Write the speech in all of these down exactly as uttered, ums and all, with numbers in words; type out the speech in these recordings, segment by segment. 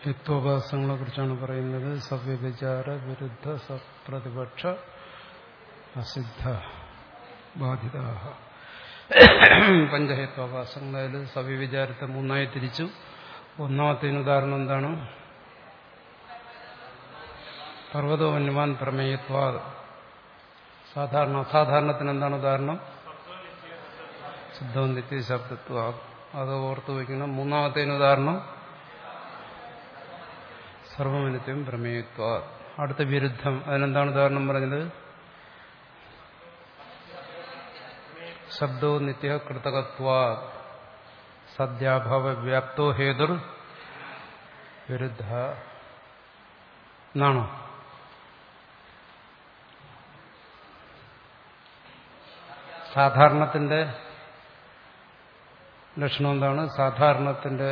ഹിത്വോപാസങ്ങളെ കുറിച്ചാണ് പറയുന്നത്. സവ്യഭിചാര വിരുദ്ധ സപ്രതിപക്ഷ അസിദ്ധ ബാധിത പഞ്ചഹിത്വോപാസങ്ങൾ. അതിൽ സവ്യവിചാരത്തെ മൂന്നായി തിരിച്ചു. ഒന്നാമത്തേന് ഉദാഹരണം എന്താണ്? പർവ്വതോ വന്യമാൻ പ്രമേയത്വ. സാധാരണ അസാധാരണത്തിന് എന്താണ് ഉദാഹരണം? ശുദ്ധവും നിത്യശബ്ദത്വ. അത് ഓർത്തു വയ്ക്കണം. മൂന്നാമത്തേന് ഉദാഹരണം സർവമനിത്യം പ്രമേയത്വ. അടുത്ത വിരുദ്ധം, അതിനെന്താണ് ഉദാഹരണം പറഞ്ഞത്? ശബ്ദോ നിത്യ കൃതകത്വ. സദ്യാഭാവ വ്യാപ്തോ ഹേതുർ വിരുദ്ധ എന്നാണോ? സാധാരണത്തിന്റെ ലക്ഷണം എന്താണ്? സാധാരണത്തിന്റെ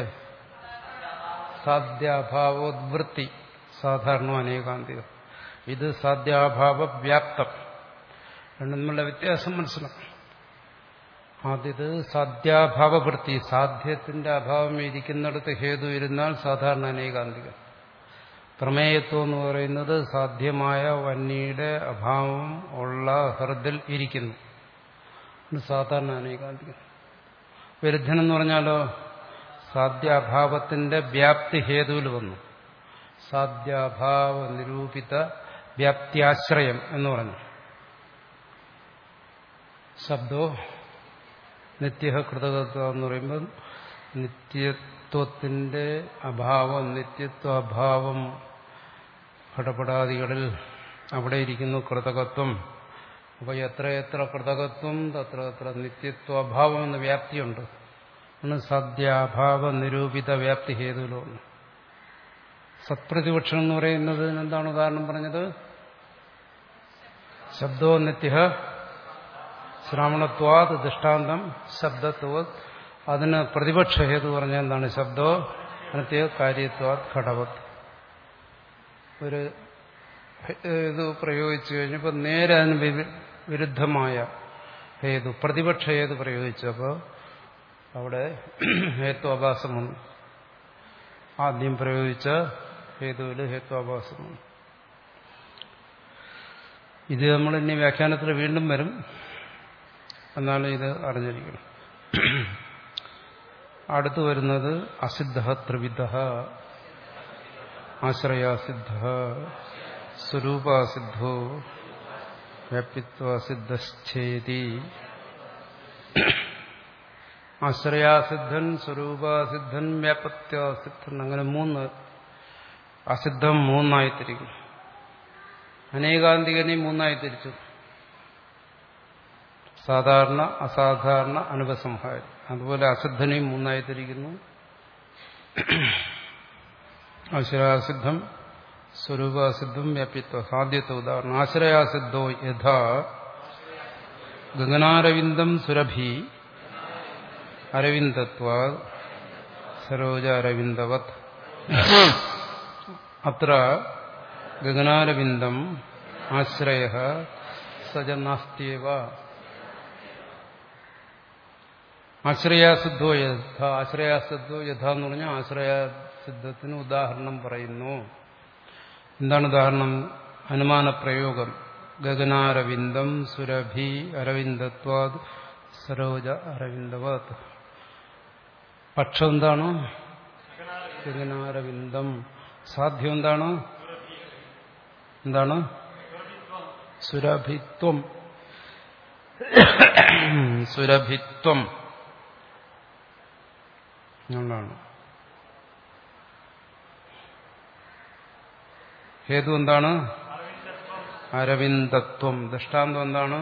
സാധ്യാഭാവോദ്വൃത്തി. സാധാരണ അനേകാന്തികം. ഇത് സാധ്യാഭാവ വ്യാപ്തം. രണ്ടും തമ്മിലുള്ള വ്യത്യാസം മനസ്സിലാക്കും. ആദ്യത് സാധ്യാഭാവവൃത്തി. സാധ്യത്തിന്റെ അഭാവം ഇരിക്കുന്നിടത്ത് ഹേതു ഇരുന്നാൽ സാധാരണ അനേകാന്തികം. പ്രമേയത്വം എന്ന് പറയുന്നത് സാധ്യമായ വന്യയുടെ അഭാവം ഉള്ള ഹൃദിൽ ഇരിക്കുന്നു. സാധാരണ അനേകാന്തികം. വിരുദ്ധൻ എന്ന് പറഞ്ഞാലോ സാധ്യാഭാവത്തിന്റെ വ്യാപ്തി ഹേതുവിൽ വന്നു. സാധ്യാഭാവ നിരൂപിത വ്യാപ്തിയാശ്രയം എന്ന് പറഞ്ഞു. ശബ്ദോ നിത്യ കൃതകത്വം എന്ന് പറയുമ്പോൾ നിത്യത്വത്തിന്റെ അഭാവം, നിത്യത്വാഭാവം ഘടപടാദികളിൽ അവിടെ ഇരിക്കുന്നു കൃതകത്വം. അപ്പൊ എത്രയെത്ര കൃതകത്വം തത്ര എത്ര നിത്യത്വാഭാവം എന്ന വ്യാപ്തിയുണ്ട്. സാധ്യാഭാവ നിരൂപിത വ്യാപ്തി ഹേതുവിലാണ്. സത്പ്രതിപക്ഷം എന്ന് പറയുന്നത് എന്താണ് ഉദാഹരണം പറഞ്ഞത്? ശബ്ദോ നിത്യ ശ്രാവണത്വാത് ദൃഷ്ടാന്തം ശബ്ദത്വത്. അതിന് പ്രതിപക്ഷ ഹേതു പറഞ്ഞാൽ എന്താണ്? ശബ്ദോ നിത്യ കാര്യത്വാത് ഘടവത്. ഒരു ഇത് പ്രയോഗിച്ചു കഴിഞ്ഞപ്പോൾ നേരെ അതിന് വിരുദ്ധമായ ഹേതു, പ്രതിപക്ഷ ഹേതു പ്രയോഗിച്ചു. അപ്പോൾ അവിടെ ഹേത്വാഭാസം വന്നു. ആദ്യം പ്രയോഗിച്ച ഹേതുവിൽ ഹേത്വാഭാസം വന്നു. ഇത് നമ്മൾ ഇനി വ്യാഖ്യാനത്തിൽ വീണ്ടും വരും. എന്നാലും ഇത് അറിഞ്ഞിരിക്കണം. അടുത്തു വരുന്നത് അസിദ്ധ ത്രിവിധ. ആശ്രയാസിദ്ധ, സ്വരൂപാസിദ്ധോ, വ്യാപ്തിത്വാസിദ്ധശ്ചേതി. ആശ്രയാസിദ്ധൻ, സ്വരൂപാസിദ്ധൻ, വ്യാപത്യാസിദ്ധൻ, അങ്ങനെ മൂന്ന് അസിദ്ധം മൂന്നായി തിരിക്കും. അനേകാന്തികനെ മൂന്നായി തിരിച്ചു. സാധാരണ, അസാധാരണ, അനുപസംഹാരം. അതുപോലെ അസിദ്ധനെയും മൂന്നായി തിരിക്കുന്നു. ആശ്രയാസിദ്ധം, സ്വരൂപാസിദ്ധം, വ്യാപ്തിത്വം. ആദ്യത്തെ ഉദാഹരണം ആശ്രയാസിദ്ധോ യഥാ ഗഗനാരവിന്ദം സുരഭി അരവിന്ദത്വാ സരോജ അരവിന്ദവത്. അത്ര ഗഗനാരവിന്ദം ആശ്രയ സജ നാസ്ത്യവ. ആശ്രയാസിദ്ധോ യഥ. ആശ്രയാസിദ്ധോ യഥ എന്ന് പറഞ്ഞാൽ ആശ്രയാസിദ്ധത്തിന് ഉദാഹരണം പറയുന്നു. എന്താണ് ഉദാഹരണം? അനുമാന പ്രയോഗം. ഗഗനാരവിന്ദം സുരഭി അരവിന്ദത്വാത് സരോജ അരവിന്ദവത്. പക്ഷം എന്താണ്? ഗഗനാരവിന്ദം. സാധ്യം എന്താണ്? എന്താണ്? സുരഭിത്വം. സുരഭിത്വം എന്നാണ്. ഹേതു എന്താണ്? അരവിന്ദത്വം. ദൃഷ്ടാന്തം എന്താണ്?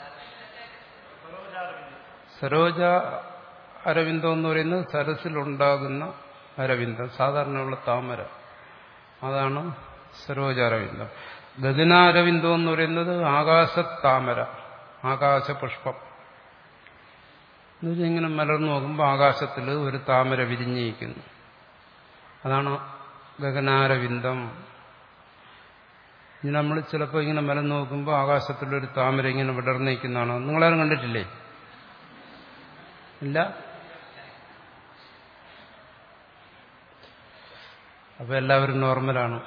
സരോജ അരവിന്ദം എന്ന് പറയുന്നത് സരസിലുണ്ടാകുന്ന അരവിന്ദം, സാധാരണയുള്ള താമര, അതാണ് സരോജ അരവിന്ദം. ഗഗനാരവിന്ദം എന്ന് പറയുന്നത് ആകാശത്താമര, ആകാശപുഷ്പം. എന്നുവെച്ചാൽ ഇങ്ങനെ മലർന്നു നോക്കുമ്പോൾ ആകാശത്തിൽ ഒരു താമര വിരിഞ്ഞിരിക്കുന്നു. അതാണ് ഗഗനാരവിന്ദം. ഇനി നമ്മൾ ചിലപ്പോൾ ഇങ്ങനെ മലർന്നു നോക്കുമ്പോൾ ആകാശത്തിലൊരു താമര ഇങ്ങനെ വിടർന്നിരിക്കുന്നതാണ്. നിങ്ങളാരും കണ്ടിട്ടില്ലേ? ഇല്ല. അപ്പൊ എല്ലാവരും നോർമലാണ്.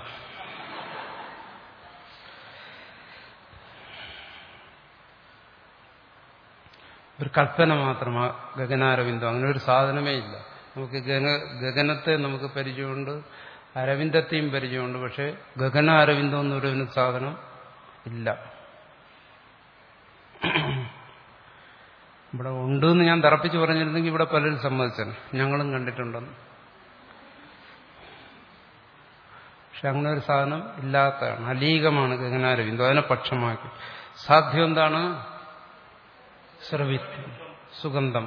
ഒരു കൽപ്പന മാത്രമാ ഗഗനാരവിന്ദം. അങ്ങനെ ഒരു സാധനമേ ഇല്ല. നമുക്ക് ഗഗനത്തെ നമുക്ക് പരിചയമുണ്ട്, അരവിന്ദത്തെയും പരിചയമുണ്ട്. പക്ഷെ ഗഗനാരവിന്ദം എന്ന് പറയുന്ന സാധനം ഇല്ല. ഇവിടെ ഉണ്ടെന്ന് ഞാൻ തറപ്പിച്ച് പറഞ്ഞിരുന്നെങ്കിൽ ഇവിടെ പലരും സമ്മതിച്ചാണ്, ഞങ്ങളും കണ്ടിട്ടുണ്ടെന്ന്. പക്ഷെ അങ്ങനെ ഒരു സാധനം ഇല്ലാത്തതാണ്, അലീകമാണ് ഗഗനാരവിന്ദം. അതിനെ പക്ഷമാക്കി. സാധ്യം എന്താണ്? ശ്രവിത്വം, സുഗന്ധം.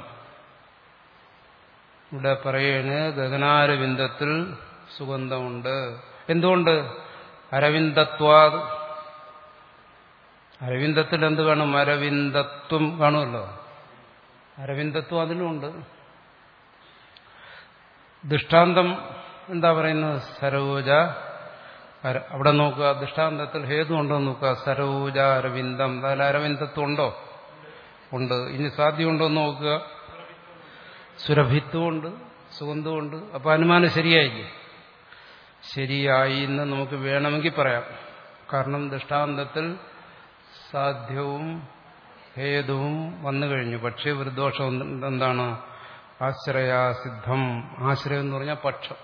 ഇവിടെ പറയാണ് ഗഗനാരവിന്ദത്തിൽ സുഗന്ധമുണ്ട്. എന്തുകൊണ്ട്? അരവിന്ദത്വാത്. അരവിന്ദത്തിൽ എന്ത് കാണും? അരവിന്ദത്വം കാണുമല്ലോ. അരവിന്ദത്വം അതിലുമുണ്ട്. ദൃഷ്ടാന്തം എന്താ പറയുന്നത്? സരോജ. അവിടെ നോക്കുക, ദൃഷ്ടാന്തത്തിൽ ഹേതു ഉണ്ടോ നോക്കുക. സരോജ അരവിന്ദം. അതിൽ അരവിന്ദത്വം ഉണ്ടോ? ഉണ്ട്. ഇനി സാധ്യമുണ്ടോ എന്ന് നോക്കുക. സുരഭിത്വമുണ്ട്, സുഗന്ധമുണ്ട്. അപ്പൊ അനുമാനം ശരിയായില്ലേ? ശരിയായി എന്ന് നമുക്ക് വേണമെങ്കിൽ പറയാം. കാരണം ദൃഷ്ടാന്തത്തിൽ സാധ്യവും ഹേതുവും വന്നു കഴിഞ്ഞു. പക്ഷേ ഒരു ദോഷം എന്താണ്? ആശ്രയാസിദ്ധം. ആശ്രയം എന്ന് പറഞ്ഞാൽ പക്ഷം.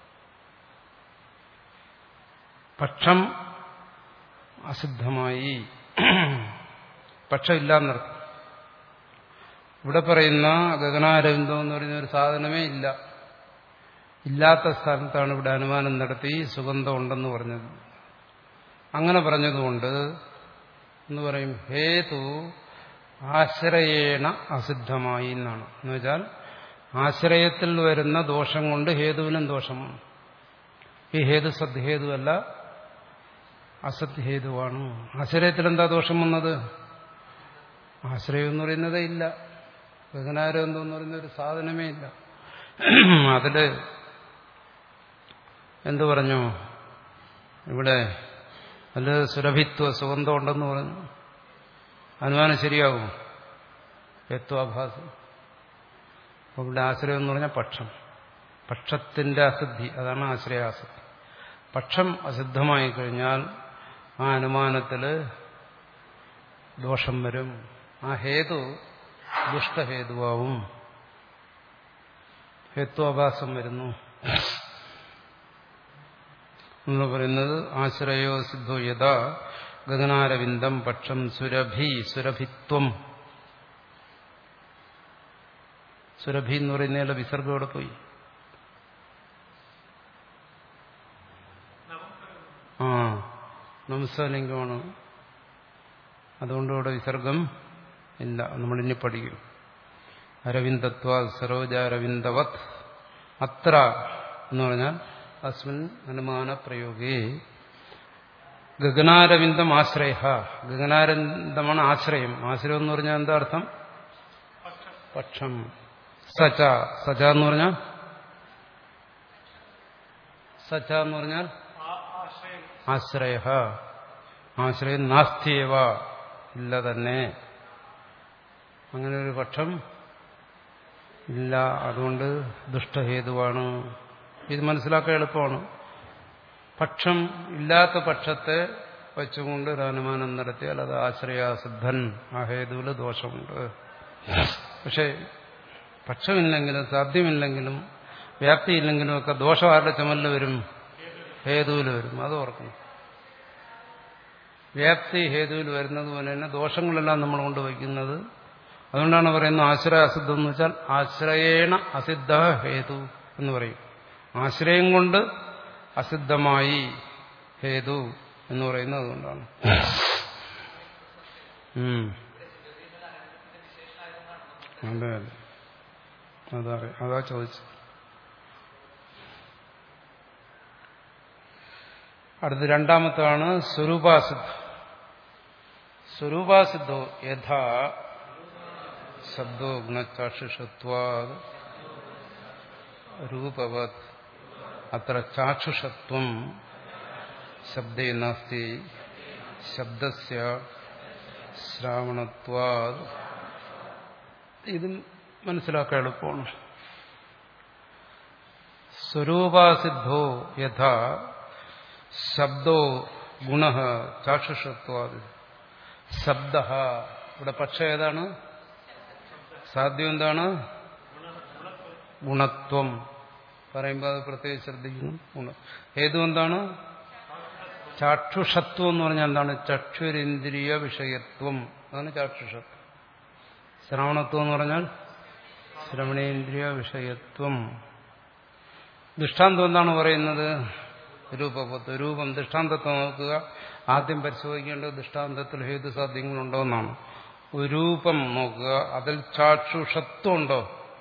പക്ഷം അസിദ്ധമായി, പക്ഷമില്ലാന്നർത്ഥം. ഇവിടെ പറയുന്ന ഗഗനാരവിന്ദം എന്ന് പറയുന്ന ഒരു സാധനമേ ഇല്ല. ഇല്ലാത്ത സ്ഥാനത്താണ് ഇവിടെ അനുമാനം നടത്തി സുഗന്ധം ഉണ്ടെന്ന് പറഞ്ഞത്. അങ്ങനെ പറഞ്ഞതുകൊണ്ട് എന്ന് പറയും ഹേതു ആശ്രയേണ അസിദ്ധമായി എന്നാണ്. എന്നുവെച്ചാൽ ആശ്രയത്തിൽ വരുന്ന ദോഷം കൊണ്ട് ഹേതുവിനും ദോഷമാണ്. ഈ ഹേതു സദ്ഹേതുവല്ല, അസത്ഹേതുവാണ്. ആശ്രയത്തിൽ എന്താ ദോഷം വന്നത്? ആശ്രയം എന്ന് പറയുന്നതേ ഇല്ല. ഗഗനാരവിന്ദം എന്ന് പറയുന്ന ഒരു സാധനമേ ഇല്ല. അതില് എന്തു പറഞ്ഞു? ഇവിടെ അതില് സുരഭിത്വ സുഗന്ധം ഉണ്ടെന്ന് പറഞ്ഞു. അനുമാനം ശരിയാകും. ഹേത്വാഭാസം. അപ്പൊ ഇവിടെ ആശ്രയം എന്ന് പറഞ്ഞാൽ പക്ഷം. പക്ഷത്തിന്റെ അസിദ്ധി, അതാണ് ആശ്രയാസിദ്ധി. പക്ഷം അസിദ്ധമായി കഴിഞ്ഞാൽ ആ അനുമാനത്തില് ദോഷം വരും. ആ ഹേതു ദുഷ്ടഹേതുവാവും. ഹേത്വാഭാസം വരുന്നു എന്ന് പറയുന്നത്. ആശ്രയോ സിദ്ധോ യഥാ ഗഗനാരവിന്ദം പക്ഷം സുരഭി. സുരഭിത്വം. സുരഭി എന്ന് പറയുന്നതിലെ വിസർഗം ഇവിടെ പോയി. ആ നംസലിംഗമാണ്. അതുകൊണ്ട് ഇവിടെ വിസർഗം ഇല്ല. നമ്മളിനി പഠിക്കും. അരവിന്ദത്വ സരോജാരവിന്ദവത് അത്ര എന്ന് പറഞ്ഞാൽ അസ്മിൻ അനുമാന പ്രയോഗേ ഗഗനാരവിന്ദം ആശ്രയ. ഗഗനാരവിന്ദമാണ് ആശ്രയം. ആശ്രയം എന്ന് പറഞ്ഞാൽ എന്താ അർത്ഥം? പക്ഷം. സച. സച എന്ന് പറഞ്ഞാൽ സച എന്ന് പറഞ്ഞാൽ ആശ്രയ. ആശ്രയം നാസ്തിയേവ, ഇല്ല തന്നെ. അങ്ങനെ ഒരു പക്ഷം ഇല്ല. അതുകൊണ്ട് ദുഷ്ടഹേതുവാണ്. ഇത് മനസ്സിലാക്കാൻ എളുപ്പമാണ്. പക്ഷം ഇല്ലാത്ത പക്ഷത്തെ വച്ചുകൊണ്ട് ഒരു അനുമാനം നടത്തിയാൽ അത് ആശ്രയാസിദ്ധൻ. ആ ഹേതുവിൽ ദോഷമുണ്ട്. പക്ഷെ പക്ഷമില്ലെങ്കിലും സാധ്യമില്ലെങ്കിലും വ്യാപ്തിയില്ലെങ്കിലും ഒക്കെ ദോഷം ആരുടെ ചുമലിൽ വരും? ഹേതുവിൽ വരും. അത് ഓർക്കണം. വ്യാപ്തി ഹേതുവിൽ വരുന്നത് പോലെ തന്നെ ദോഷങ്ങളെല്ലാം നമ്മൾ കൊണ്ടുവയ്ക്കുന്നത്. അതുകൊണ്ടാണ് പറയുന്നത് ആശ്രയ അസിദ്ധം എന്ന് വെച്ചാൽ ആശ്രയേണ അസിദ്ധ ഹേതു എന്ന് പറയും. ആശ്രയം കൊണ്ട് അസിദ്ധമായി ഹേതു എന്ന് പറയുന്നത് അതുകൊണ്ടാണ്. അതെ അതെ അതാ അതാ ചോദിച്ചത്. അടുത്ത് രണ്ടാമത്താണ് സ്വരൂപാസിദ്ധ. സ്വരൂപാസിദ്ധോ യഥാ ശബ്ദോ ഗുണചാക്ഷുഷത്വാദ് രൂപവത് അത്ര ചാക്ഷുഷത്വം ശബ്ദേ നാസ്തി ശബ്ദസ്യ ശ്രാവണത്വാദ്. ഇതും മനസ്സിലാക്കാൻ എളുപ്പമാണ്. സ്വരൂപാസിദ്ധോ യഥാ ശബ്ദോ ഗുണ ചാക്ഷുഷത്വാദി ശബ്ദ. ഇവിടെ പക്ഷം ഏതാണ്? സാധ്യം എന്താണ്? ഗുണത്വം. പറയുമ്പോൾ അത് പ്രത്യേകിച്ച് ശ്രദ്ധിക്കണം. ഗുണം ഹേതു എന്താണ്? ചാക്ഷുഷത്വം എന്ന് പറഞ്ഞാൽ എന്താണ്? ചക്ഷുരിന്ദ്രിയ വിഷയത്വം. അതാണ് ചാക്ഷുഷത്വം. ശ്രവണത്വം എന്ന് പറഞ്ഞാൽ ശ്രവണേന്ദ്രിയ വിഷയത്വം. ദൃഷ്ടാന്തം എന്താണ് പറയുന്നത്? രൂപപത്വം. രൂപം ദൃഷ്ടാന്തത്തെ നോക്കുക. ആദ്യം പരിശോധിക്കേണ്ടത് ദൃഷ്ടാന്തത്തിൽ ഹേതുസാധ്യങ്ങളുണ്ടോ എന്നാണ്. രൂപം നോക്കുക, അതിൽ ചാക്ഷുഷത്വം ഉണ്ടോ?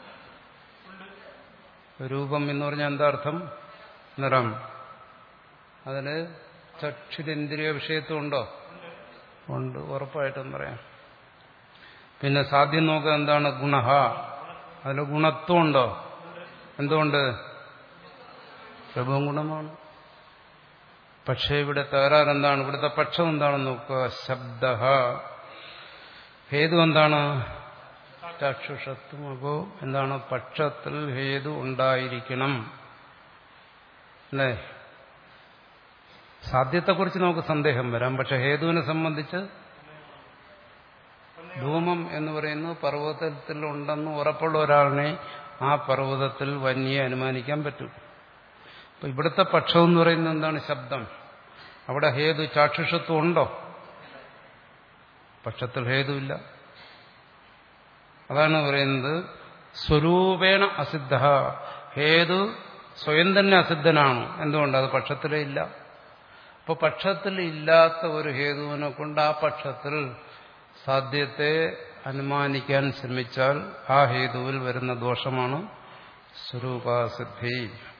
രൂപം എന്ന് പറഞ്ഞാൽ എന്താ അർത്ഥം? നിറം. അതിന് ചക്ഷുരേന്ദ്രിയ വിഷയത്വം ഉണ്ടോ? ഉണ്ട്, ഉറപ്പായിട്ടും പറയാം. പിന്നെ സാധ്യം നോക്കുക, എന്താണ്? ഗുണഹ. അതിൽ ഗുണത്വം ഉണ്ടോ? എന്തുകൊണ്ട്? രൂപം ഗുണമാണ്. പക്ഷേ ഇവിടെ തകരാറെന്താണ്? ഇവിടുത്തെ പക്ഷം എന്താണെന്ന് നോക്കുക. ശബ്ദ. ഹേതു എന്താണ്? ചാക്ഷുഷത്വം. അപ്പോ എന്താണ്? പക്ഷത്തിൽ ഹേതു ഉണ്ടായിരിക്കണം അല്ലേ? സാധ്യത്തെക്കുറിച്ച് നമുക്ക് സന്ദേഹം വരാം. പക്ഷെ ഹേതുവിനെ സംബന്ധിച്ച് ധൂമം എന്ന് പറയുന്നത് പർവ്വതത്തിൽ ഉണ്ടെന്ന് ഉറപ്പുള്ള ഒരാളിനെ ആ പർവ്വതത്തിൽ വന്യെ അനുമാനിക്കാൻ പറ്റും. അപ്പൊ ഇവിടുത്തെ പക്ഷം എന്ന് പറയുന്നത് എന്താണ്? ശബ്ദം. അവിടെ ഹേതു ചാക്ഷുഷത്വം ഉണ്ടോ? പക്ഷത്തിൽ ഹേതുവില്ല. അതാണ് പറയുന്നത് സ്വരൂപേണ അസിദ്ധ. ഹേതു സ്വയം തന്നെ അസിദ്ധനാണ്. എന്തുകൊണ്ട്? അത് പക്ഷത്തിലേ ഇല്ല. അപ്പൊ പക്ഷത്തിൽ ഇല്ലാത്ത ഒരു ഹേതുവിനെ കൊണ്ട് ആ പക്ഷത്തിൽ സാധ്യത്തെ അനുമാനിക്കാൻ ശ്രമിച്ചാൽ ആ ഹേതുവിൽ വരുന്ന ദോഷമാണ് സ്വരൂപാസിദ്ധി.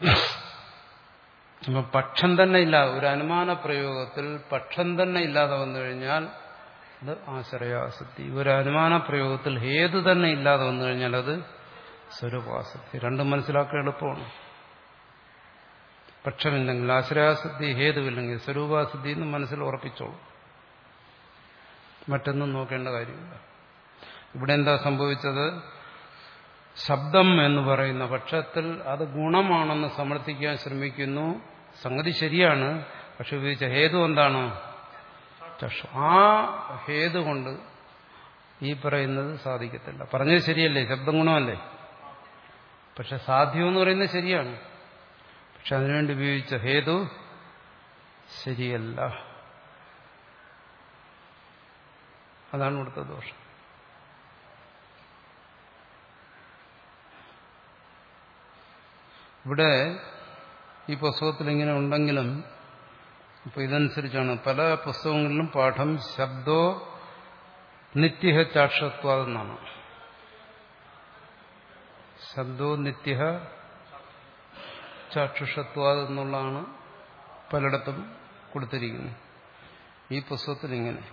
അപ്പൊ പക്ഷം തന്നെ ഇല്ല. ഒരു അനുമാന പ്രയോഗത്തിൽ പക്ഷം തന്നെ ഇല്ലാതെ വന്നു കഴിഞ്ഞാൽ അത് ആശ്രയാസിദ്ധി. ഒരു അനുമാന പ്രയോഗത്തിൽ ഹേതു തന്നെ ഇല്ലാതെ വന്നു കഴിഞ്ഞാൽ അത് സ്വരൂപാസിദ്ധി. രണ്ടും മനസ്സിലാക്കാൻ എളുപ്പമാണ്. പക്ഷമില്ലെങ്കിൽ ആശ്രയാസിദ്ധി, ഹേതുവില്ലെങ്കിൽ സ്വരൂപാസിദ്ധി എന്ന് മനസ്സിൽ ഉറപ്പിച്ചോളൂ. മറ്റൊന്നും നോക്കേണ്ട കാര്യമില്ല. ഇവിടെ എന്താ സംഭവിച്ചത്? ശബ്ദം എന്ന് പറയുന്ന പക്ഷത്തിൽ അത് ഗുണമാണെന്ന് സമർത്ഥിക്കാൻ ശ്രമിക്കുന്നു. സംഗതി ശരിയാണ്. പക്ഷെ ഉപയോഗിച്ച ഹേതു എന്താണ്? ചക്ഷു. ആ ഹേതു കൊണ്ട് ഈ പറയുന്നത് സാധിക്കത്തില്ല. പറഞ്ഞത് ശരിയല്ലേ? ശബ്ദം ഗുണമല്ലേ? പക്ഷെ സാധ്യം എന്ന് പറയുന്നത് ശരിയാണ്. പക്ഷെ അതിനുവേണ്ടി ഉപയോഗിച്ച ഹേതു ശരിയല്ല. അതാണ് ഇവിടുത്തെ ദോഷം. ഇവിടെ ഈ പുസ്തകത്തിൽ ഇങ്ങനെ ഉണ്ടെങ്കിലും ഇപ്പൊ ഇതനുസരിച്ചാണ് പല പുസ്തകങ്ങളിലും പാഠം ശബ്ദോ നിത്യ ചാക്ഷത്വാതെന്നാണ്. ശബ്ദോ നിത്യ ചാക്ഷുഷത്വാതെന്നുള്ളതാണ് പലയിടത്തും കൊടുത്തിരിക്കുന്നത്. ഈ പുസ്തകത്തിൽ ഇങ്ങനെ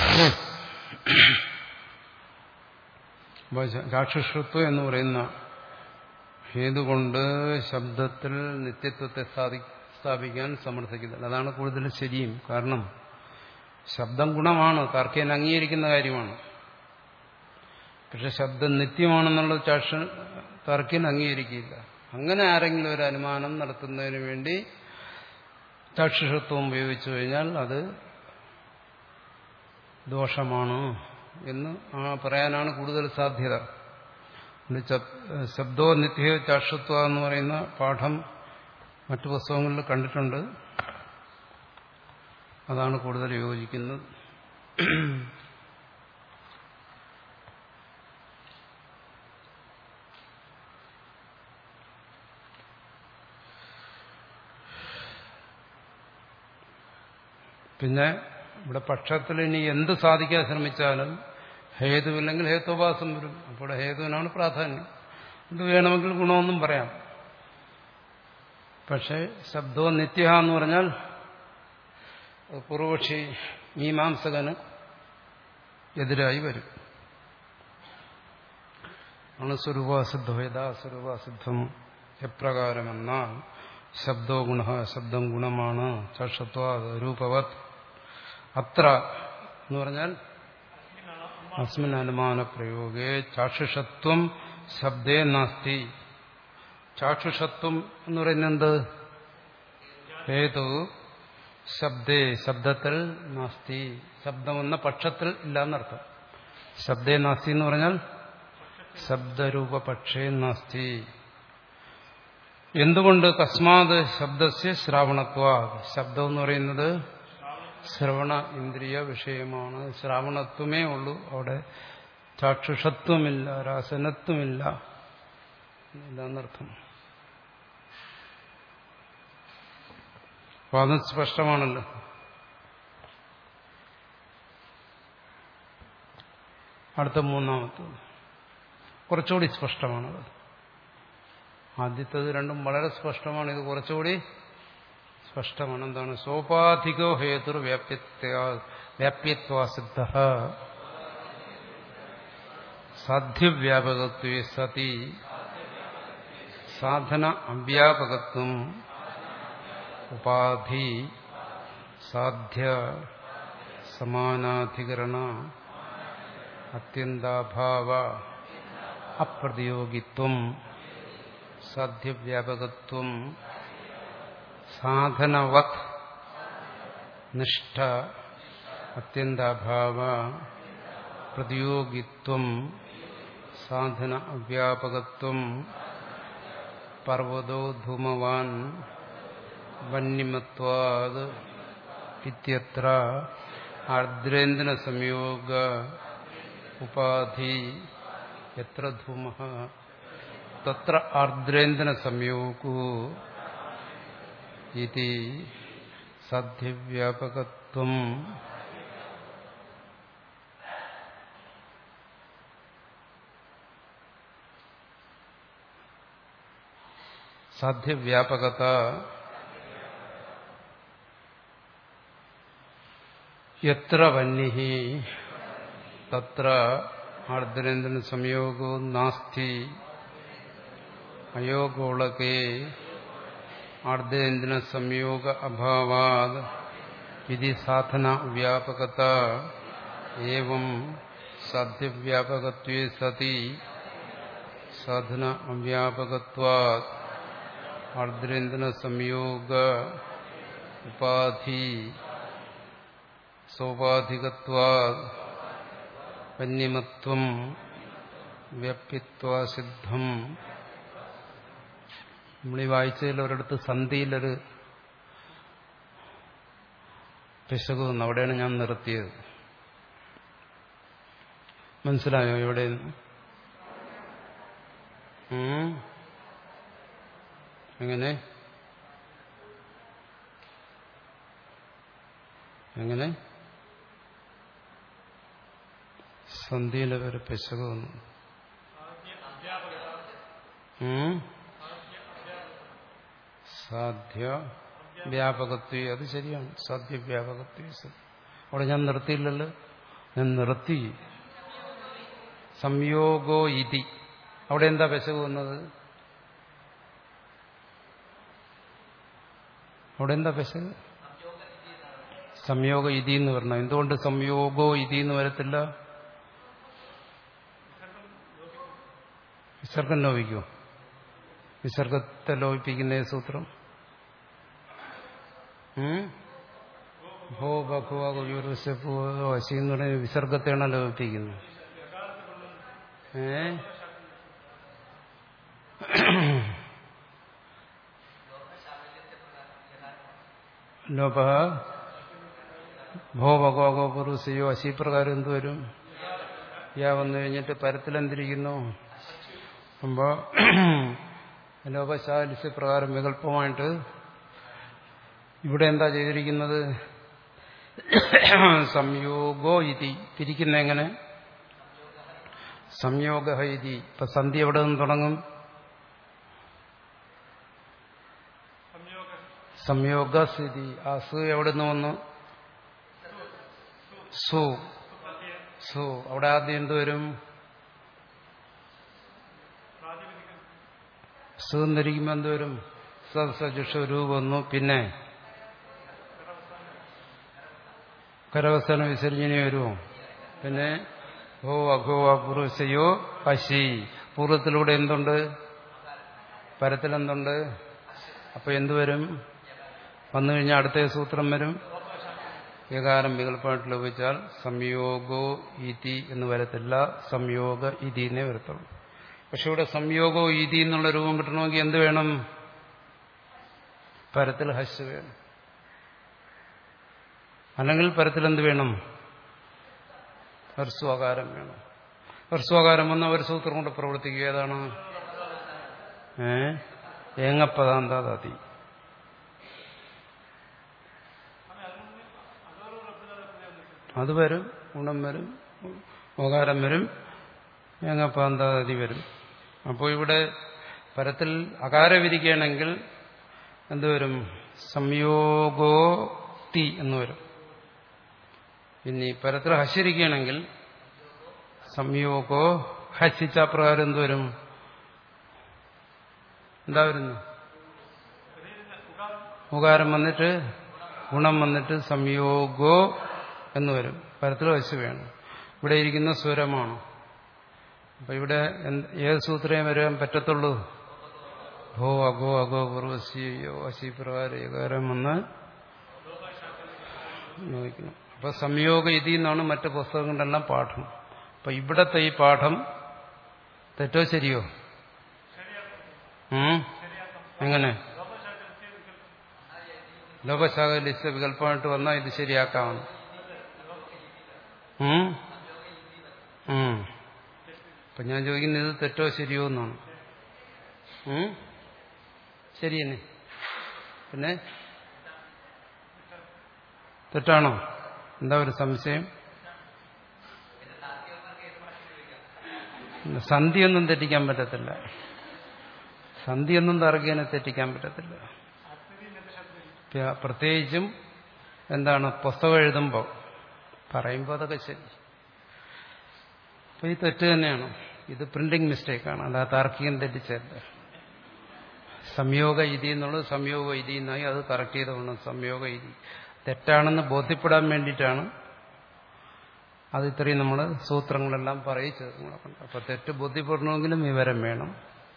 ചാക്ഷുഷത്വം എന്ന് പറയുന്ന ഹേതുകൊണ്ട് ശബ്ദത്തിൽ നിത്യത്വത്തെ സ്ഥാപിക്കാൻ സമർത്ഥിക്കുന്നില്ല. അതാണ് കൂടുതൽ ശരിയും. കാരണം ശബ്ദം ഗുണമാണ്, താർക്കികൻ അംഗീകരിക്കുന്ന കാര്യമാണ്. പക്ഷെ ശബ്ദം നിത്യമാണെന്നുള്ളത് ചാക്ഷ താർക്കികൻ അംഗീകരിക്കില്ല. അങ്ങനെ ആരെങ്കിലും ഒരു അനുമാനം നടത്തുന്നതിന് വേണ്ടി ചാക്ഷുഷത്വം ഉപയോഗിച്ചു കഴിഞ്ഞാൽ അത് ദോഷമാണ് എന്ന് പറയാനാണ് കൂടുതൽ സാധ്യത. ശബ്ദോ നിത്യ ചാക്ഷത്വ എന്ന് പറയുന്ന പാഠം മറ്റു പുസ്തകങ്ങളിൽ കണ്ടിട്ടുണ്ട്. അതാണ് കൂടുതൽ യോജിക്കുന്നത്. പിന്നെ ഇവിടെ പക്ഷത്തിൽ ഇനി എന്ത് സാധിക്കാൻ ശ്രമിച്ചാലും ഹേതുവില്ലെങ്കിൽ ഹേത്വോപാസം വരും. അപ്പോൾ ഹേതുവിനാണ് പ്രാധാന്യം. ഇത് വേണമെങ്കിൽ ഗുണമെന്നും പറയാം. പക്ഷെ ശബ്ദോ നിത്യ എന്ന് പറഞ്ഞാൽ പൂർവപക്ഷി മീമാംസകന് എതിരായി വരും. ആണ് സ്വരൂപാസിദ്ധം. യഥാ സ്വരൂപാസിദ്ധം എപ്രകാരമെന്നാൽ ശബ്ദോ ഗുണ, ശബ്ദം ഗുണമാണ്. ചക്ഷത്വ രൂപവത് അത്ര എന്ന് പറഞ്ഞാൽ അസ്മിൻ അനുമാന പ്രയോഗേ ചാക്ഷുഷത്വം ശബ്ദേ നാസ്തി. ചാക്ഷുഷത്വം എന്ന് പറയുന്നത് എന്ത്? ഹേതു ശബ്ദേ ശബ്ദത്തിൽ നാസ്തി, ശബ്ദമെന്ന പക്ഷത്തിൽ ഇല്ലാന്നർത്ഥം. ശബ്ദേ നാസ്തി എന്ന് പറഞ്ഞാൽ ശബ്ദരൂപ പക്ഷേ നാസ്തി. എന്തുകൊണ്ട്? കസ്മാത് ശബ്ദസ്യ ശ്രാവണത്വ, ശബ്ദം എന്ന് പറയുന്നത് ശ്രവണ ഇന്ദ്രിയ വിഷയമാണ്. ശ്രാവണത്വമേ ഉള്ളൂ അവിടെ, ചാക്ഷുഷത്വമില്ല, രാസനത്വമില്ല എന്നർത്ഥം. അപ്പൊ അത് സ്പഷ്ടമാണല്ലോ. അടുത്ത മൂന്നാമത്തത് കുറച്ചുകൂടി സ്പഷ്ടമാണത്. ആദ്യത്തത് രണ്ടും വളരെ സ്പഷ്ടമാണ്, ഇത് കുറച്ചുകൂടി സ്പഷ്ടമാണ്. എന്താണ്? സോപാധികോ ഹേതുർ വ്യാപ്യത്വാസിദ്ധ സാധ്യവ്യാപകത്വേ സതി സാധന അവ്യാപകത്വം ഉപാധി സാധ്യ സമാനാധികരണ അത്യന്താഭാവ അപ്രതിയോഗിത്വം സാധ്യവ്യാപകത്വം സാധനവത് നിഷ്ഠ അത്യന്താഭാവ പ്രതിയോഗിത്വം സാധന അവ്യാപകത്വം പർവ്വതോ ധൂമവാൻ വന്യമത്വാത് ഇത്യത്ര ആർദ്രേന്ദ്ര സംയോഗ ഉപാധി യത്ര ധൂമഃ തത്ര ആർദ്രേന്ദ്ര സംയോഗോ ഇതി സാധ്യവ്യാപകത്വം സാധ്യവ്യാപകത യത്ര വന്യഃ തത്ര ആർദ്രേന്ദ്ര സംയോഗോ നാസ്തി അയോഗോളകേ ആർദ്രേന്ദ്ര സംയോഗ അഭാവാത് ഇതി സാധന വ്യാപകത ഏവം സാധ്യവ്യാപകത്വേ സതി സാധന അവ്യാപകത്വാത് ആർദ്രേന്ദ്ര സംയോഗ ഉപാധി സോപാധികത്വാത് വന്യമത്വം വ്യാപ്യത്വാസിദ്ധം. നമ്മൾ ഈ വായിച്ചതിൽ ഒരിടത്ത് സന്ധിയിലൊരു പിശക് വന്നു, അവിടെയാണ് ഞാൻ നിർത്തിയത്. മനസ്സിലായോ? എവിടെയെന്ന്? എങ്ങനെ എങ്ങനെ സന്ധിയിലെ ഒരു പിശക് വന്നു. സാധ്യ വ്യാപകത്വ, അത് ശരിയാണ്. സാധ്യ വ്യാപകത്വ അവിടെ ഞാൻ നിർത്തിയില്ലല്ലോ. ഞാൻ നിർത്തി സംയോഗോ ഇതി. അവിടെ എന്താ പിശക് വന്നത്? അവിടെ എന്താ പിശക്? സംയോഗ ഇതി എന്ന് പറഞ്ഞാൽ എന്തുകൊണ്ട് സംയോഗോ ഇതി എന്ന് വരത്തില്ല? വിസർഗം ലോപിക്കോ? വിസർഗത്തെ ലോപിപ്പിക്കുന്ന സൂത്രം ഭോ ബഹുവ വശി എന്ന് പറയുന്ന വിസർഗത്തെയാണ് ലോപിപ്പിക്കുന്നത്. ഏ ലോപ ഭോ ഭഗവോ പുരുഷയോ അശി പ്രകാരം എന്തുവരും? യാ വന്നു കഴിഞ്ഞിട്ട് പരത്തിലെന്തിരിക്കുന്നു? അപ്പോ ലോപശാലിസ്യ പ്രകാരം വികല്പമായിട്ട് ഇവിടെ എന്താ ചെയ്തിരിക്കുന്നത്? സംയോഗോ ഇതി തിരിക്കുന്ന എങ്ങനെ? സംയോഗ ഇതി. ഇപ്പൊ സന്ധി എവിടെ നിന്ന് തുടങ്ങും? സംയോഗസ്ഥിതി. ആ സു എവിടെ നിന്ന് വന്നു? സു സു അവിടെ ആദ്യം എന്തുവരും? സു എന്നിരിക്കുമ്പോ എന്തുവരും? സജുഷ രൂപം വന്നു. പിന്നെ കരവസാന വിസർജന വരുമോ? പിന്നെ ഓ അഘോ അപുരുഷയോ അശി. പൂർവ്വത്തിലൂടെ എന്തുണ്ട്? പരത്തിൽ എന്തുണ്ട്? അപ്പൊ എന്തുവരും? വന്നു കഴിഞ്ഞാൽ അടുത്ത സൂത്രം വരും. ഏകാരം വികല്പമായിട്ട് ലഭിച്ചാൽ സംയോഗോ ഇതി എന്ന് വരത്തില്ല, സംയോഗ ഇതിനെ വരത്തുള്ളൂ. പക്ഷെ ഇവിടെ സംയോഗോ ഇതി എന്നുള്ള രൂപം കിട്ടണമെങ്കിൽ എന്ത് വേണം? പരത്തിൽ ഹസ് വേണം. അല്ലെങ്കിൽ പരത്തിൽ എന്ത് വേണം? ഹർസ്വാകാരം വേണം. ഹർസ്വാകാരം വന്ന ഒരു സൂത്രം കൊണ്ട് പ്രവർത്തിക്കുക. ഏതാണ്? ഏ ഏങ്ങപ്പദാന്താതി. അത് വരും, ഗുണം വരും, ഓകാരം വരും, ഏങ്ങപ്പദാന്താതി വരും. അപ്പോൾ ഇവിടെ പരത്തിൽ അകാരം വിരിക്കുകയാണെങ്കിൽ എന്തുവരും? സംയോഗോക്തി എന്ന് വരും. ഇനി പരത്തിൽ ഹസിരിക്കുകയാണെങ്കിൽ സംയോഗോ ഹസിച്ച പ്രകാരം എന്തുവരും? എന്താ വരുന്നു? ഉകാരം വന്നിട്ട് ഗുണം വന്നിട്ട് സംയോഗോ എന്ന് വരും. പരത്തിൽ ഹസ് വേണം. ഇവിടെ ഇരിക്കുന്ന സ്വരമാണ്. അപ്പൊ ഇവിടെ ഏത് സൂത്രമേ വരാൻ പറ്റത്തുള്ളൂ? ഭോ അഗോ അഗോ പൂർവശിയോ അശി പ്രകാരം ഏകാരം വന്ന് നോക്കണം. അപ്പൊ സംയോഗ ഇതി എന്നാണ് മറ്റു പുസ്തകങ്ങളിലെല്ലാം പാഠം. അപ്പൊ ഇവിടത്തെ ഈ പാഠം തെറ്റോ ശരിയോ? ഉം എങ്ങനെ? ലോകശാഖ ലിസ്റ്റ് വികല്പമായിട്ട് വന്നാൽ ഇത് ശരിയാക്കാമെന്ന്. അപ്പൊ ഞാൻ ചോദിക്കുന്നത് ഇത് തെറ്റോ ശരിയോ എന്നാണ്. ശരി തന്നെ. പിന്നെ തെറ്റാണോ? എന്താ ഒരു സംശയം? സന്ധിയൊന്നും തെറ്റിക്കാൻ പറ്റത്തില്ല. സന്ധിയൊന്നും തറക്കിയതിനെ തെറ്റിക്കാൻ പറ്റത്തില്ല. പ്രത്യേകിച്ചും എന്താണ് പുസ്തകം എഴുതുമ്പോൾ പറയുമ്പോൾ അതൊക്കെ ശരി. അപ്പൊ ഈ തെറ്റ് തന്നെയാണ്. ഇത് പ്രിന്റിംഗ് മിസ്റ്റേക്കാണ്, അല്ലാതെ താർക്കികം തെറ്റിച്ചല്ല. സംയോഗ ഇതി എന്നുള്ളത് സംയോഗ ഇതി എന്നായി. അത് കറക്റ്റ് ചെയ്തോണം. സംയോഗ ഇതി തെറ്റാണെന്ന് ബോധ്യപ്പെടാൻ വേണ്ടിയിട്ടാണ് അത് ഇത്രയും നമ്മൾ സൂത്രങ്ങളെല്ലാം പറയിച്ചത്. അപ്പൊ തെറ്റ് ബോധ്യപ്പെടണമെങ്കിലും വിവരം വേണം.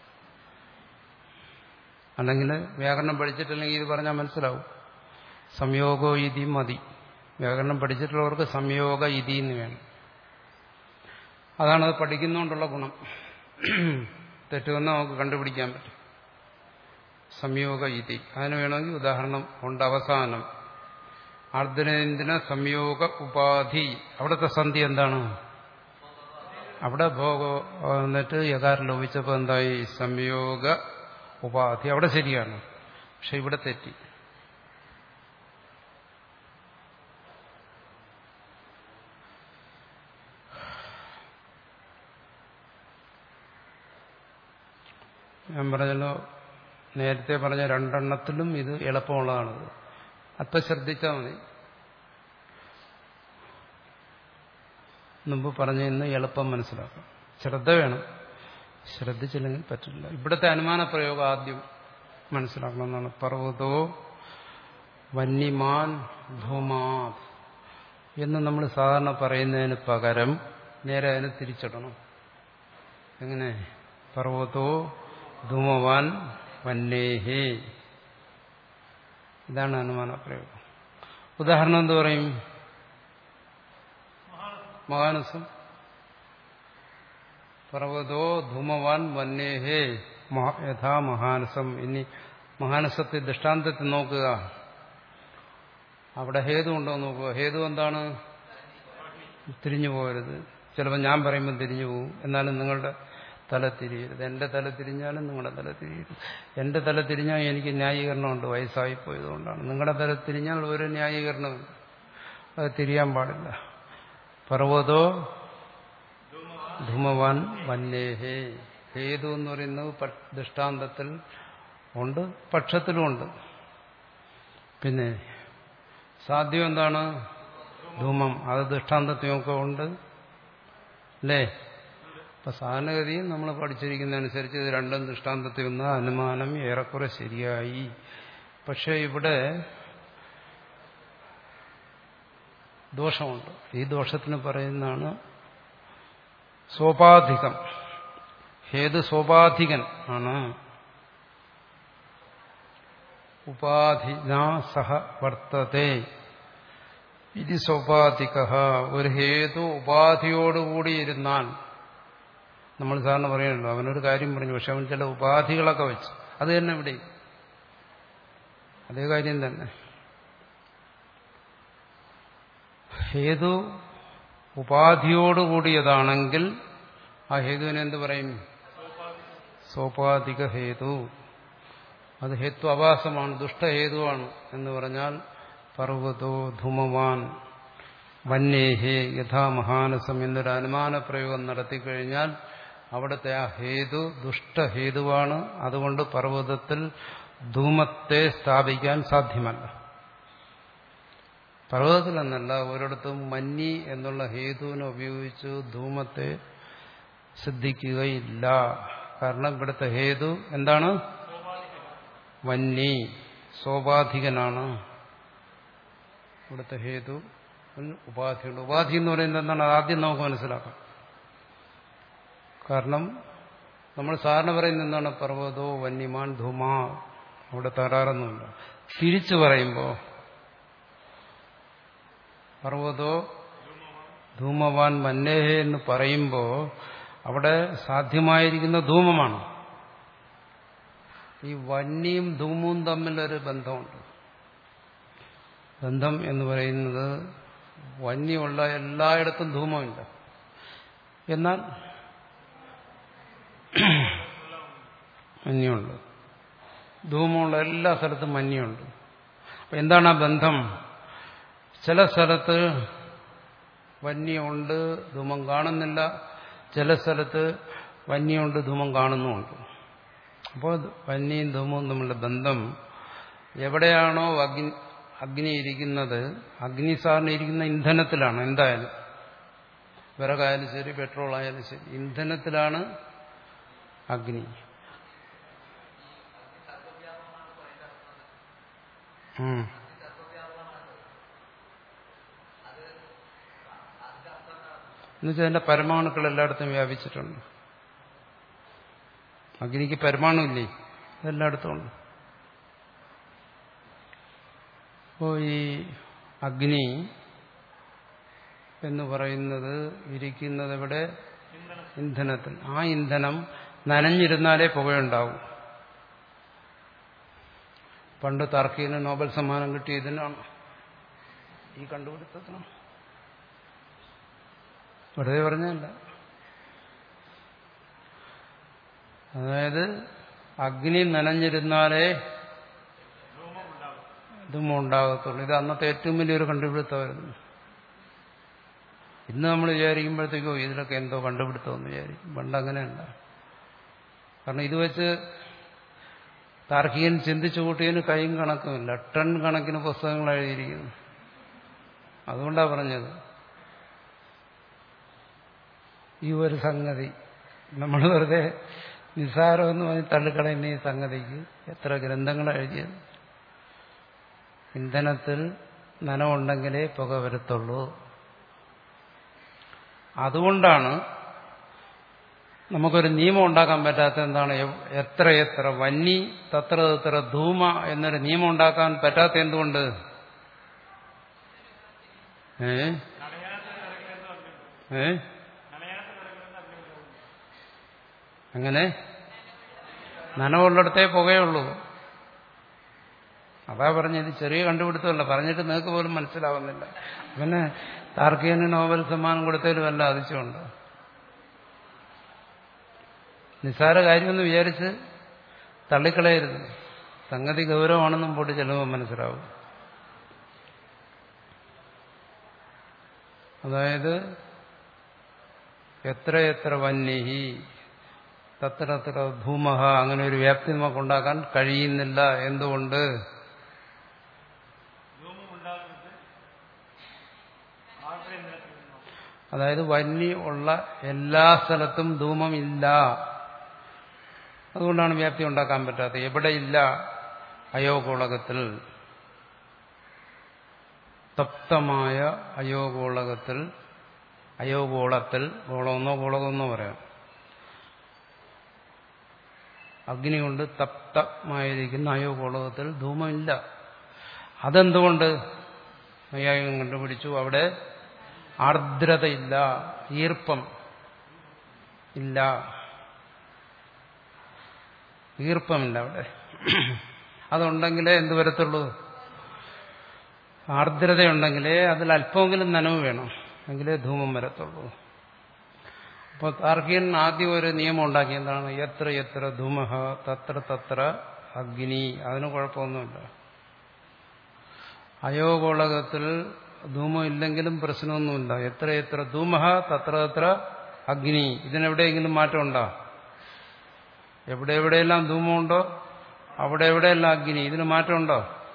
അല്ലെങ്കിൽ വ്യാകരണം പഠിച്ചിട്ടില്ലെങ്കിൽ ഇത് പറഞ്ഞാൽ മനസ്സിലാവും. സംയോഗോ ഇതി മതി. വ്യാകരണം പഠിച്ചിട്ടുള്ളവർക്ക് സംയോഗ ഇതി എന്ന് വേണം. അതാണ് അത് പഠിക്കുന്നതുകൊണ്ടുള്ള ഗുണം. തെറ്റുവെന്ന് നമുക്ക് കണ്ടുപിടിക്കാൻ പറ്റും. സംയോഗ ഇതി. അതിന് വേണമെങ്കിൽ ഉദാഹരണം ഉണ്ട്. അവസാനം അർദ്ധനേന്ദ്ര സംയോഗ ഉപാധി. അവിടുത്തെ സന്ധി എന്താണ്? അവിടെ ഭോഗോ എന്നിട്ട് യകാരം ലോപിച്ചപ്പോൾ എന്തായി? സംയോഗ ഉപാധി. അവിടെ ശരിയാണ്. പക്ഷെ ഇവിടെ തെറ്റി. ഞാൻ പറഞ്ഞല്ലോ, നേരത്തെ പറഞ്ഞ രണ്ടെണ്ണത്തിലും ഇത് എളുപ്പമുള്ളതാണത്. അല്പം ശ്രദ്ധിച്ചാൽ മതി. മുമ്പ് പറഞ്ഞതിന് എളുപ്പം മനസ്സിലാക്കാം. ശ്രദ്ധ വേണം. ശ്രദ്ധിച്ചില്ലെങ്കിൽ പറ്റില്ല. ഇവിടുത്തെ അനുമാന പ്രയോഗം ആദ്യം മനസ്സിലാക്കണമെന്നാണ്. പർവ്വതോ വന്യമാൻ ധൂമാ എന്ന് നമ്മൾ സാധാരണ പറയുന്നതിന് പകരം നേരെ അതിന് തിരിച്ചിടണം. എങ്ങനെ? പർവ്വതോ ധൂമവാൻ വന്നേഹേ. ഇതാണ് അനുമാന പ്രയോഗം. ഉദാഹരണം എന്ത് പറയും? മഹാനസം. പർവ്വതോ ധൂമവാൻ വന്നേഹേ യഥാ മഹാനസം. ഇനി മഹാനസത്തെ ദൃഷ്ടാന്തത്തിൽ നോക്കുക. അവിടെ ഹേതു ഉണ്ടോ നോക്കുക. ഹേതു എന്താണ്? തിരിഞ്ഞു പോകരുത്. ചിലപ്പോൾ ഞാൻ പറയുമ്പോൾ തിരിഞ്ഞു പോകും. എന്നാലും നിങ്ങളുടെ തല തിരിയരുത്. എന്റെ തല തിരിഞ്ഞാലും നിങ്ങളുടെ തല തിരിയരുത്. എന്റെ തല തിരിഞ്ഞാൽ എനിക്ക് ന്യായീകരണമുണ്ട്, വയസ്സായിപ്പോയതുകൊണ്ടാണ്. നിങ്ങളുടെ തല തിരിഞ്ഞാൽ ഒരു ന്യായീകരണമുണ്ട്, അത് തിരിയാൻ പാടില്ല. പർവ്വതോ ധൂമവാൻ വന്നേഹേ. ഹേതു എന്ന് പറയുന്നത് ദൃഷ്ടാന്തത്തിൽ ഉണ്ട്, പക്ഷത്തിലുമുണ്ട്. പിന്നെ സാധ്യം എന്താണ്? ധൂമം. അത് ദൃഷ്ടാന്തത്തിനൊക്കെ ഉണ്ട് അല്ലേ? അപ്പൊ സാധാരണഗതിയും നമ്മൾ പഠിച്ചിരിക്കുന്നതനുസരിച്ച് ഇത് രണ്ടും ദൃഷ്ടാന്തത്തിൽ ഒന്ന് അനുമാനം ഏറെക്കുറെ ശരിയായി. പക്ഷെ ഇവിടെ ദോഷമുണ്ട്. ഈ ദോഷത്തിന് പറയുന്നതാണ് സോപാധികം. ഹേതു സോപാധികൻ ആണ്. ഉപാധിനാ സഹ വർത്തത്തെ ഇത് സോപാധിക. ഒരു ഹേതു ഉപാധിയോടുകൂടി ഇരുന്നാൽ, നമ്മൾ സാറിന് പറയണല്ലോ അവനൊരു കാര്യം പറഞ്ഞു, പക്ഷെ അവൻ ചില ഉപാധികളൊക്കെ വെച്ചു. അത് തന്നെ ഇവിടെ അതേ കാര്യം തന്നെ. ഹേതു ഉപാധിയോടുകൂടിയതാണെങ്കിൽ ആ ഹേതുവിനെ എന്ത് പറയും? സോപാധിക ഹേതു. അത് ഹേത്വ അഭാസമാണ്, ദുഷ്ടഹേതുവാണ് എന്ന് പറഞ്ഞാൽ പർവ്വതോ ധൂമവാൻ വന്യേഹേ യഥാ മഹാനസം എന്നൊരു അനുമാന പ്രയോഗം നടത്തിക്കഴിഞ്ഞാൽ അവിടുത്തെ ആ ഹേതു ദുഷ്ടഹേതുവാണ്. അതുകൊണ്ട് പർവ്വതത്തിൽ ധൂമത്തെ സ്ഥാപിക്കാൻ സാധ്യമല്ല. പർവ്വതത്തിലെന്നല്ല, ഒരിടത്തും മഞ്ഞി എന്നുള്ള ഹേതുവിനെ ഉപയോഗിച്ച് ധൂമത്തെ സിദ്ധിക്കുകയില്ല. കാരണം ഇവിടുത്തെ ഹേതു എന്താണ്? വന്നി, സോപാധികനാണ്. ഇവിടുത്തെ ഹേതു ഉപാധിയുണ്ട്. ഉപാധി എന്ന് പറയുന്നത് എന്താണ്? ആദ്യം നമുക്ക് മനസ്സിലാക്കാം. കാരണം നമ്മൾ സാറിന് പറയുന്നത് എന്താണ്? പർവ്വതോ വന്യമാൻ ധൂമാ. അവിടെ തകരാറൊന്നുമില്ല. തിരിച്ചു പറയുമ്പോൾ പർവ്വതോ ധൂമവാൻ മന്നേഹേ എന്ന് പറയുമ്പോൾ അവിടെ സാധ്യമായിരിക്കുന്ന ധൂമമാണ്. ഈ വന്യയും ധൂമവും തമ്മിലൊരു ബന്ധമുണ്ട്. ബന്ധം എന്ന് പറയുന്നത് വന്യുള്ള എല്ലായിടത്തും ധൂമമില്ല, എന്നാൽ മഞ്ഞുണ്ട്. ധൂമമുള്ള എല്ലാ സ്ഥലത്തും മഞ്ഞുണ്ട്. അപ്പം എന്താണ് ആ ബന്ധം? ചില സ്ഥലത്ത് വന്യമുണ്ട്, ധൂമം കാണുന്നില്ല. ചില സ്ഥലത്ത് വന്യമുണ്ട്, ധൂമം കാണുന്നുമുണ്ട്. അപ്പോൾ വന്യയും ധൂമവും തമ്മിലുള്ള ബന്ധം എവിടെയാണോ അഗ്നി അഗ്നി ഇരിക്കുന്നത്, അഗ്നി സാറിന് ഇരിക്കുന്ന ഇന്ധനത്തിലാണ്. എന്തായാലും വിറകായാലും ശരി, പെട്രോൾ ആയാലും ശരി, ഇന്ധനത്തിലാണ് അഗ്നി. എന്നുവെച്ചാൽ അതിന്റെ പരമാണുക്കൾ എല്ലായിടത്തും വ്യാപിച്ചിട്ടുണ്ട്. അഗ്നിക്ക് പരമാണു ഇല്ലേ? എല്ലായിടത്തും ഉണ്ട്. അപ്പോൾ ഈ അഗ്നി എന്ന് പറയുന്നത് ഇരിക്കുന്നത് ഇവിടെ ഇന്ധനത്തിൽ. ആ ഇന്ധനം നനഞ്ഞിരുന്നാലേ പുകയുണ്ടാവും. പണ്ട് ടർക്കിന് നോബൽ സമ്മാനം കിട്ടിയതിനാണ്, ഈ കണ്ടുപിടുത്തത്തിനാണ്. വെറുതെ പറഞ്ഞല്ല. അതായത് അഗ്നി നനഞ്ഞിരുന്നാലേ ധൂമം ഉണ്ടാകത്തുള്ളൂ. ഇത് അന്നത്തെ ഏറ്റവും വലിയൊരു കണ്ടുപിടുത്തമായിരുന്നു. ഇന്ന് നമ്മൾ വിചാരിക്കുമ്പോഴത്തേക്കോ ഇതിലൊക്കെ എന്തോ കണ്ടുപിടുത്തമെന്ന് വിചാരിക്കും. പണ്ട് അങ്ങനെയല്ല. കാരണം ഇത് വെച്ച് താർക്കികൻ ചിന്തിച്ചു കൂട്ടിയതിന് കൈയും കണക്കുമില്ല. ടൺ കണക്കിന് പുസ്തകങ്ങൾ എഴുതിയിരിക്കുന്നു. അതുകൊണ്ടാണ് പറഞ്ഞത് ഈ ഒരു സംഗതി നമ്മൾ വെറുതെ നിസ്സാരമെന്ന് പറഞ്ഞ് തള്ളിക്കളയുന്ന ഈ സംഗതിക്ക് എത്ര ഗ്രന്ഥങ്ങൾ എഴുതിയത്. ഇന്ധനത്തിൽ നനവുണ്ടെങ്കിലേ പുക വരത്തുള്ളൂ. അതുകൊണ്ടാണ് നമുക്കൊരു നിയമം ഉണ്ടാക്കാൻ പറ്റാത്ത. എന്താണ്? എത്ര എത്ര വന്നി തത്ര തത്ര ധൂമ എന്നൊരു നിയമം ഉണ്ടാക്കാൻ പറ്റാത്ത എന്തുകൊണ്ട്? ഏ ഏ അങ്ങനെ നനവുള്ളിടത്തേ പുകയുള്ളൂ. അതാ പറഞ്ഞത്. ചെറിയ കണ്ടുപിടുത്തമല്ല, പറഞ്ഞിട്ട് നിങ്ങൾക്ക് പോലും മനസ്സിലാവുന്നില്ല. പിന്നെ താർക്കികന് നോബൽ സമ്മാനം കൊടുത്തതിലും വല്ല അതിശയമുണ്ട്. നിസ്സാര കാര്യമെന്ന് വിചാരിച്ച് തള്ളിക്കളയരുത്. സംഗതി ഗൗരവമാണെന്നും പോട്ട് ചിലപ്പോൾ മനസ്സിലാവും. അതായത് എത്രയെത്ര വന്യഹി തത്ര തത്ര ധൂമഹ, അങ്ങനെ ഒരു വ്യാപ്തി നമുക്ക് ഉണ്ടാക്കാൻ കഴിയുന്നില്ല. എന്തുകൊണ്ട്? അതായത് വന്നി ഉള്ള എല്ലാ സ്ഥലത്തും ധൂമമില്ല. അതുകൊണ്ടാണ് വ്യാപ്തി ഉണ്ടാക്കാൻ പറ്റാത്തത്. എവിടെയില്ല? അയോഗോളകത്തിൽ, തപ്തമായ അയോഗോളകത്തിൽ, അയോഗോളത്തിൽ, ഗോളമെന്നോ ഗോളകമെന്നോ പറയാം. അഗ്നി കൊണ്ട് തപ്തമായിരിക്കുന്ന അയോഗോളകത്തിൽ ധൂമമില്ല. അതെന്തുകൊണ്ട്? നൈയായികം കണ്ടുപിടിച്ചു. അവിടെ ആർദ്രതയില്ല, ഈർപ്പം ഇല്ല, ഈർപ്പമില്ല അവിടെ. അതുണ്ടെങ്കിലേ എന്ത് വരത്തുള്ളൂ? ആർദ്രതയുണ്ടെങ്കിലേ അതിൽ അല്പമെങ്കിലും നനവ് വേണം, എങ്കിലേ ധൂമം വരത്തുള്ളൂ. അപ്പോൾ താർക്കികൻ ആദ്യം ഒരു നിയമം ഉണ്ടാക്കി. എന്താണ്? എത്ര എത്ര ധൂമഹ തത്ര തത്ര അഗ്നി. അതിന് കുഴപ്പമൊന്നുമില്ല. അയോഗോളകത്തിൽ ധൂമം ഇല്ലെങ്കിലും പ്രശ്നമൊന്നുമില്ല. എത്ര എത്ര ധൂമഹ തത്ര തത്ര അഗ്നി. ഇതിനെവിടെയെങ്കിലും മാറ്റമുണ്ടോ? എവിടെ എവിടെയെല്ലാം ധൂമമുണ്ടോ അവിടെ എവിടെയെല്ലാം അഗ്നി. ഇതിന് മാറ്റമുണ്ടോ?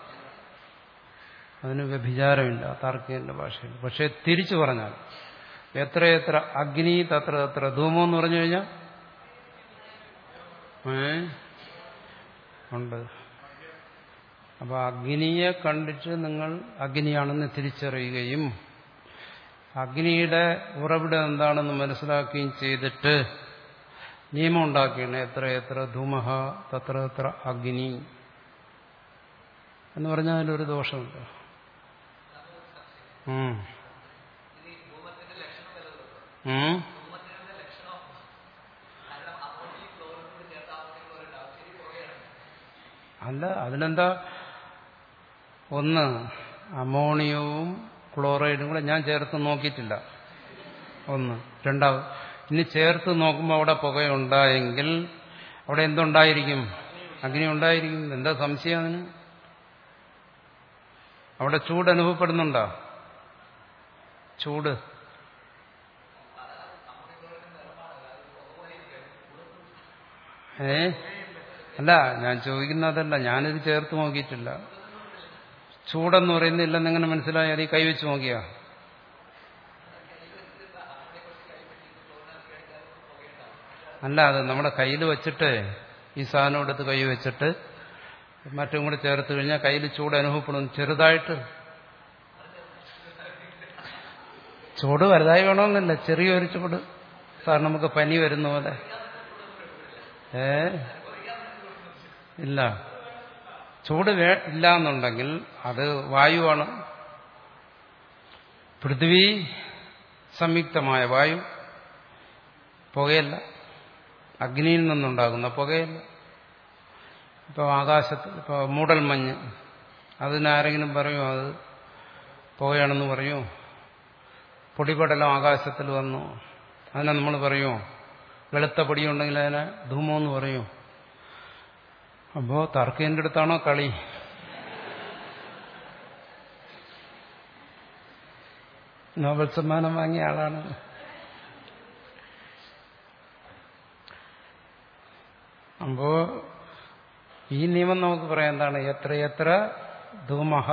അതിന് വ്യഭിചാരമില്ല താർക്കികന്റെ ഭാഷയിൽ. പക്ഷെ തിരിച്ചു പറഞ്ഞാൽ എത്രയെത്ര അഗ്നി തത്ര തത്ര ധൂമം എന്ന് പറഞ്ഞു കഴിഞ്ഞാൽ ഏ ഉണ്ട്. അപ്പൊ അഗ്നിയെ കണ്ടിട്ട് നിങ്ങൾ അഗ്നിയാണെന്ന് തിരിച്ചറിയുകയും അഗ്നിയുടെ ഉറവിടം എന്താണെന്ന് മനസ്സിലാക്കുകയും ചെയ്തിട്ട് നിയമം ഉണ്ടാക്കിയാണ് എത്ര എത്ര ധൂമഹ തത്ര തത്ര അഗ്നി എന്ന് പറഞ്ഞാൽ അതിലൊരു ദോഷമുണ്ട്. ഉം ഉം അല്ല, അതിനെന്താ? ഒന്ന് അമോണിയവും ക്ലോറൈഡും കൂടെ ഞാൻ ചേർത്ത് നോക്കിയിട്ടില്ല. ഒന്ന്. രണ്ടാമത് ഇനി ചേർത്ത് നോക്കുമ്പോൾ അവിടെ പുകയുണ്ടായെങ്കിൽ അവിടെ എന്തുണ്ടായിരിക്കും? അഗ്നി ഉണ്ടായിരിക്കും. എന്താ സംശയം അതിന്? അവിടെ ചൂട് അനുഭവപ്പെടുന്നുണ്ടോ? ചൂട് ഏ അല്ല, ഞാൻ ചോദിക്കുന്നതല്ല. ഞാനിത് ചേർത്ത് നോക്കിയിട്ടില്ല. ചൂടെന്ന് പറയുന്നില്ലെന്ന് എങ്ങനെ മനസ്സിലായി? അത് കൈവച്ച് നോക്കിയാ? അല്ല, അത് നമ്മുടെ കയ്യിൽ വെച്ചിട്ട് ഈ സാധനം എടുത്ത് കൈ വെച്ചിട്ട് മറ്റും കൂടെ ചേർത്ത് കഴിഞ്ഞാൽ കയ്യിൽ ചൂട് അനുഭവപ്പെടും. ചെറുതായിട്ട്. ചൂട് വലുതായി വേണമെന്നില്ല, ചെറിയൊരു ചൂട്. സാർ നമുക്ക് പനി വരുന്ന പോലെ. ഏ ഇല്ല, ചൂട് ഇല്ല എന്നുണ്ടെങ്കിൽ അത് വായുവാണ്. പൃഥ്വി സംയുക്തമായ വായു, പുകയല്ല. അഗ്നിയിൽ നിന്നുണ്ടാകുന്ന പുകയല്ല. ഇപ്പോൾ ആകാശത്ത് ഇപ്പോൾ മൂടൽമഞ്ഞ്, അതിനാരെങ്കിലും പറയുമോ അത് പുകയാണെന്ന് പറയുമോ? പൊടിപടലം ആകാശത്തിൽ വന്നു, അതിനെ നമ്മൾ പറയുമോ? വെളുത്ത പൊടിയുണ്ടെങ്കിൽ അതിനെ ധൂമമെന്ന് പറയുമോ? അപ്പോ തർക്കേന്റെ അടുത്താണോ കളി? നോബൽ സമ്മാനം വാങ്ങിയ ആളാണ്. അപ്പോ ഈ നിയമം നമുക്ക് പറയാം എന്താണ്? എത്ര എത്ര ധൂമഹ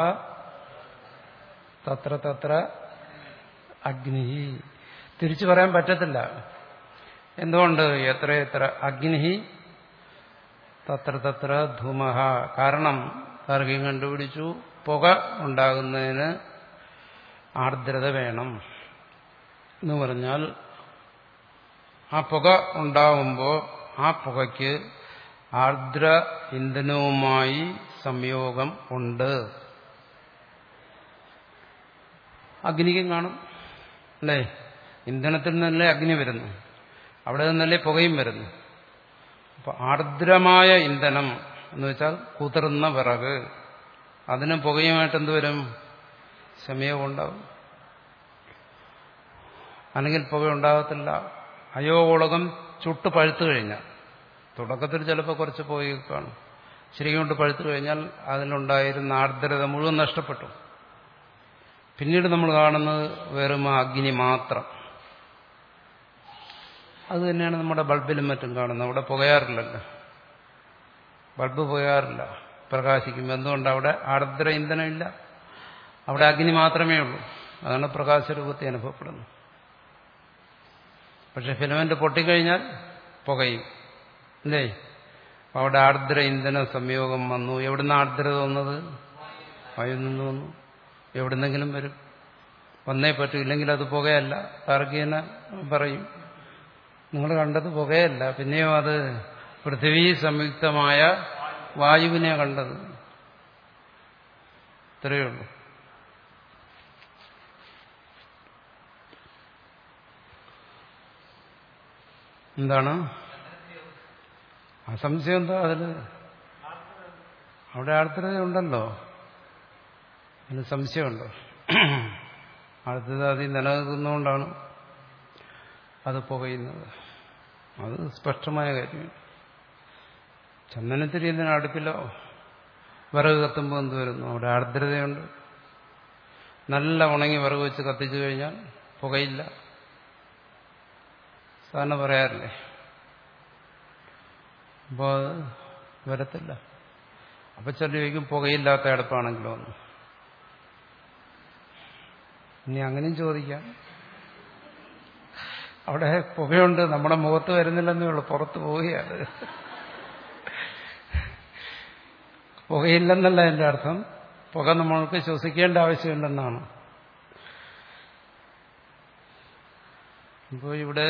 തത്ര തത്ര അഗ്നി. തിരിച്ചു പറയാൻ പറ്റത്തില്ല. എന്തുകൊണ്ട്? എത്ര എത്ര അഗ്നി തത്ര തത്ര ധൂമഹ. കാരണം താർക്കികൻ കണ്ടുപിടിച്ചു പുക ഉണ്ടാകുന്നതിന് ആർദ്രത വേണം എന്ന് പറഞ്ഞാൽ ആ പുക ഉണ്ടാവുമ്പോൾ ആ പുകയ്ക്ക് ആർദ്ര ഇന്ധനവുമായി സംയോഗം ഉണ്ട്. അഗ്നിക്കും കാണും അല്ലേ? ഇന്ധനത്തിൽ നിന്നല്ലേ അഗ്നി വരുന്നു, അവിടെ നിന്നല്ലേ പുകയും വരുന്നു. അപ്പൊ ആർദ്രമായ ഇന്ധനം എന്ന് വെച്ചാൽ കുതിർന്ന വിറക്, അതിന് പുകയുമായിട്ട് എന്തുവരും? സംയോഗം ഉണ്ടാവും. അല്ലെങ്കിൽ പുക ഉണ്ടാകത്തില്ല. അയോഗോളകം ചുട്ട് പഴുത്തു കഴിഞ്ഞാൽ, തുടക്കത്തിൽ ചിലപ്പോൾ കുറച്ച് പുകയൊക്കെ കാണും, ശരിക്കും കൊണ്ട് പഴുത്തു കഴിഞ്ഞാൽ അതിലുണ്ടായിരുന്ന ആർദ്രത മുഴുവൻ നഷ്ടപ്പെട്ടു. പിന്നീട് നമ്മൾ കാണുന്നത് വെറും അഗ്നി മാത്രം. അത് തന്നെയാണ് നമ്മുടെ ബൾബിലും മറ്റും കാണുന്നത്. അവിടെ പുകയാറില്ലല്ലോ, ബൾബ് പുകയാറില്ല, പ്രകാശിക്കും. എന്തുകൊണ്ട്? അവിടെ ആർദ്ര ഇന്ധനമില്ല, അവിടെ അഗ്നി മാത്രമേ ഉള്ളൂ. അതാണ് പ്രകാശരൂപത്തെ അനുഭവപ്പെടുന്നത്. പക്ഷെ ഫിലമെന്റ് പൊട്ടിക്കഴിഞ്ഞാൽ പുകയും അല്ലേ? അവിടെ ആർദ്ര ഇന്ധന സംയോഗം വന്നു. എവിടുന്ന് ആർദ്രത വന്നത്? വായു നിന്ന് വന്നു. എവിടുന്നെങ്കിലും വരും, വന്നേ പറ്റൂ, ഇല്ലെങ്കിൽ അത് പുകയല്ല. താർക്കികന് പറയും നിങ്ങൾ കണ്ടത് പുകയല്ല, പിന്നെയോ അത് പൃഥ്വി സംയുക്തമായ വായുവിനെ കണ്ടത്. ഇത്രയേ ഉള്ളൂ. എന്താണ് അസംശയം? എന്താ അതില്? അവിടെ ആർദ്രത ഉണ്ടല്ലോ, അതിന് സംശയമുണ്ടോ? ആർദ്രത അതിൽ നിലനിൽക്കുന്നതുകൊണ്ടാണ് അത് പുകയുന്നത്. അത് സ്പഷ്ടമായ കാര്യമാണ്. ചന്ദനത്തിരി എന്തിനാ അടുപ്പിലോ വിറക് കത്തുമ്പോൾ എന്ത് വരുന്നു? അവിടെ ആർദ്രതയുണ്ട്. നല്ല ഉണങ്ങി വിറക് വെച്ച് കത്തിച്ചു കഴിഞ്ഞാൽ പുകയില്ല. സാധാരണ പറയാറില്ലേ? അപ്പോൾ അത് വരത്തില്ല. അപ്പൊ ചില ചോദിക്കും പുകയില്ലാത്ത അടുപ്പാണെങ്കിലോ ഒന്ന്. ഇനി അങ്ങനെയും ചോദിക്കാം. അവിടെ പുകയുണ്ട്, നമ്മുടെ മുഖത്ത് വരുന്നില്ലെന്നേ ഉള്ളൂ, പുറത്ത് പോവുകയാണ്. പുകയില്ലെന്നല്ല എൻ്റെ അർത്ഥം, പുക നമ്മൾക്ക് ശ്വസിക്കേണ്ട ആവശ്യമില്ലെന്നാണ്. ഇപ്പോൾ ഇവിടെ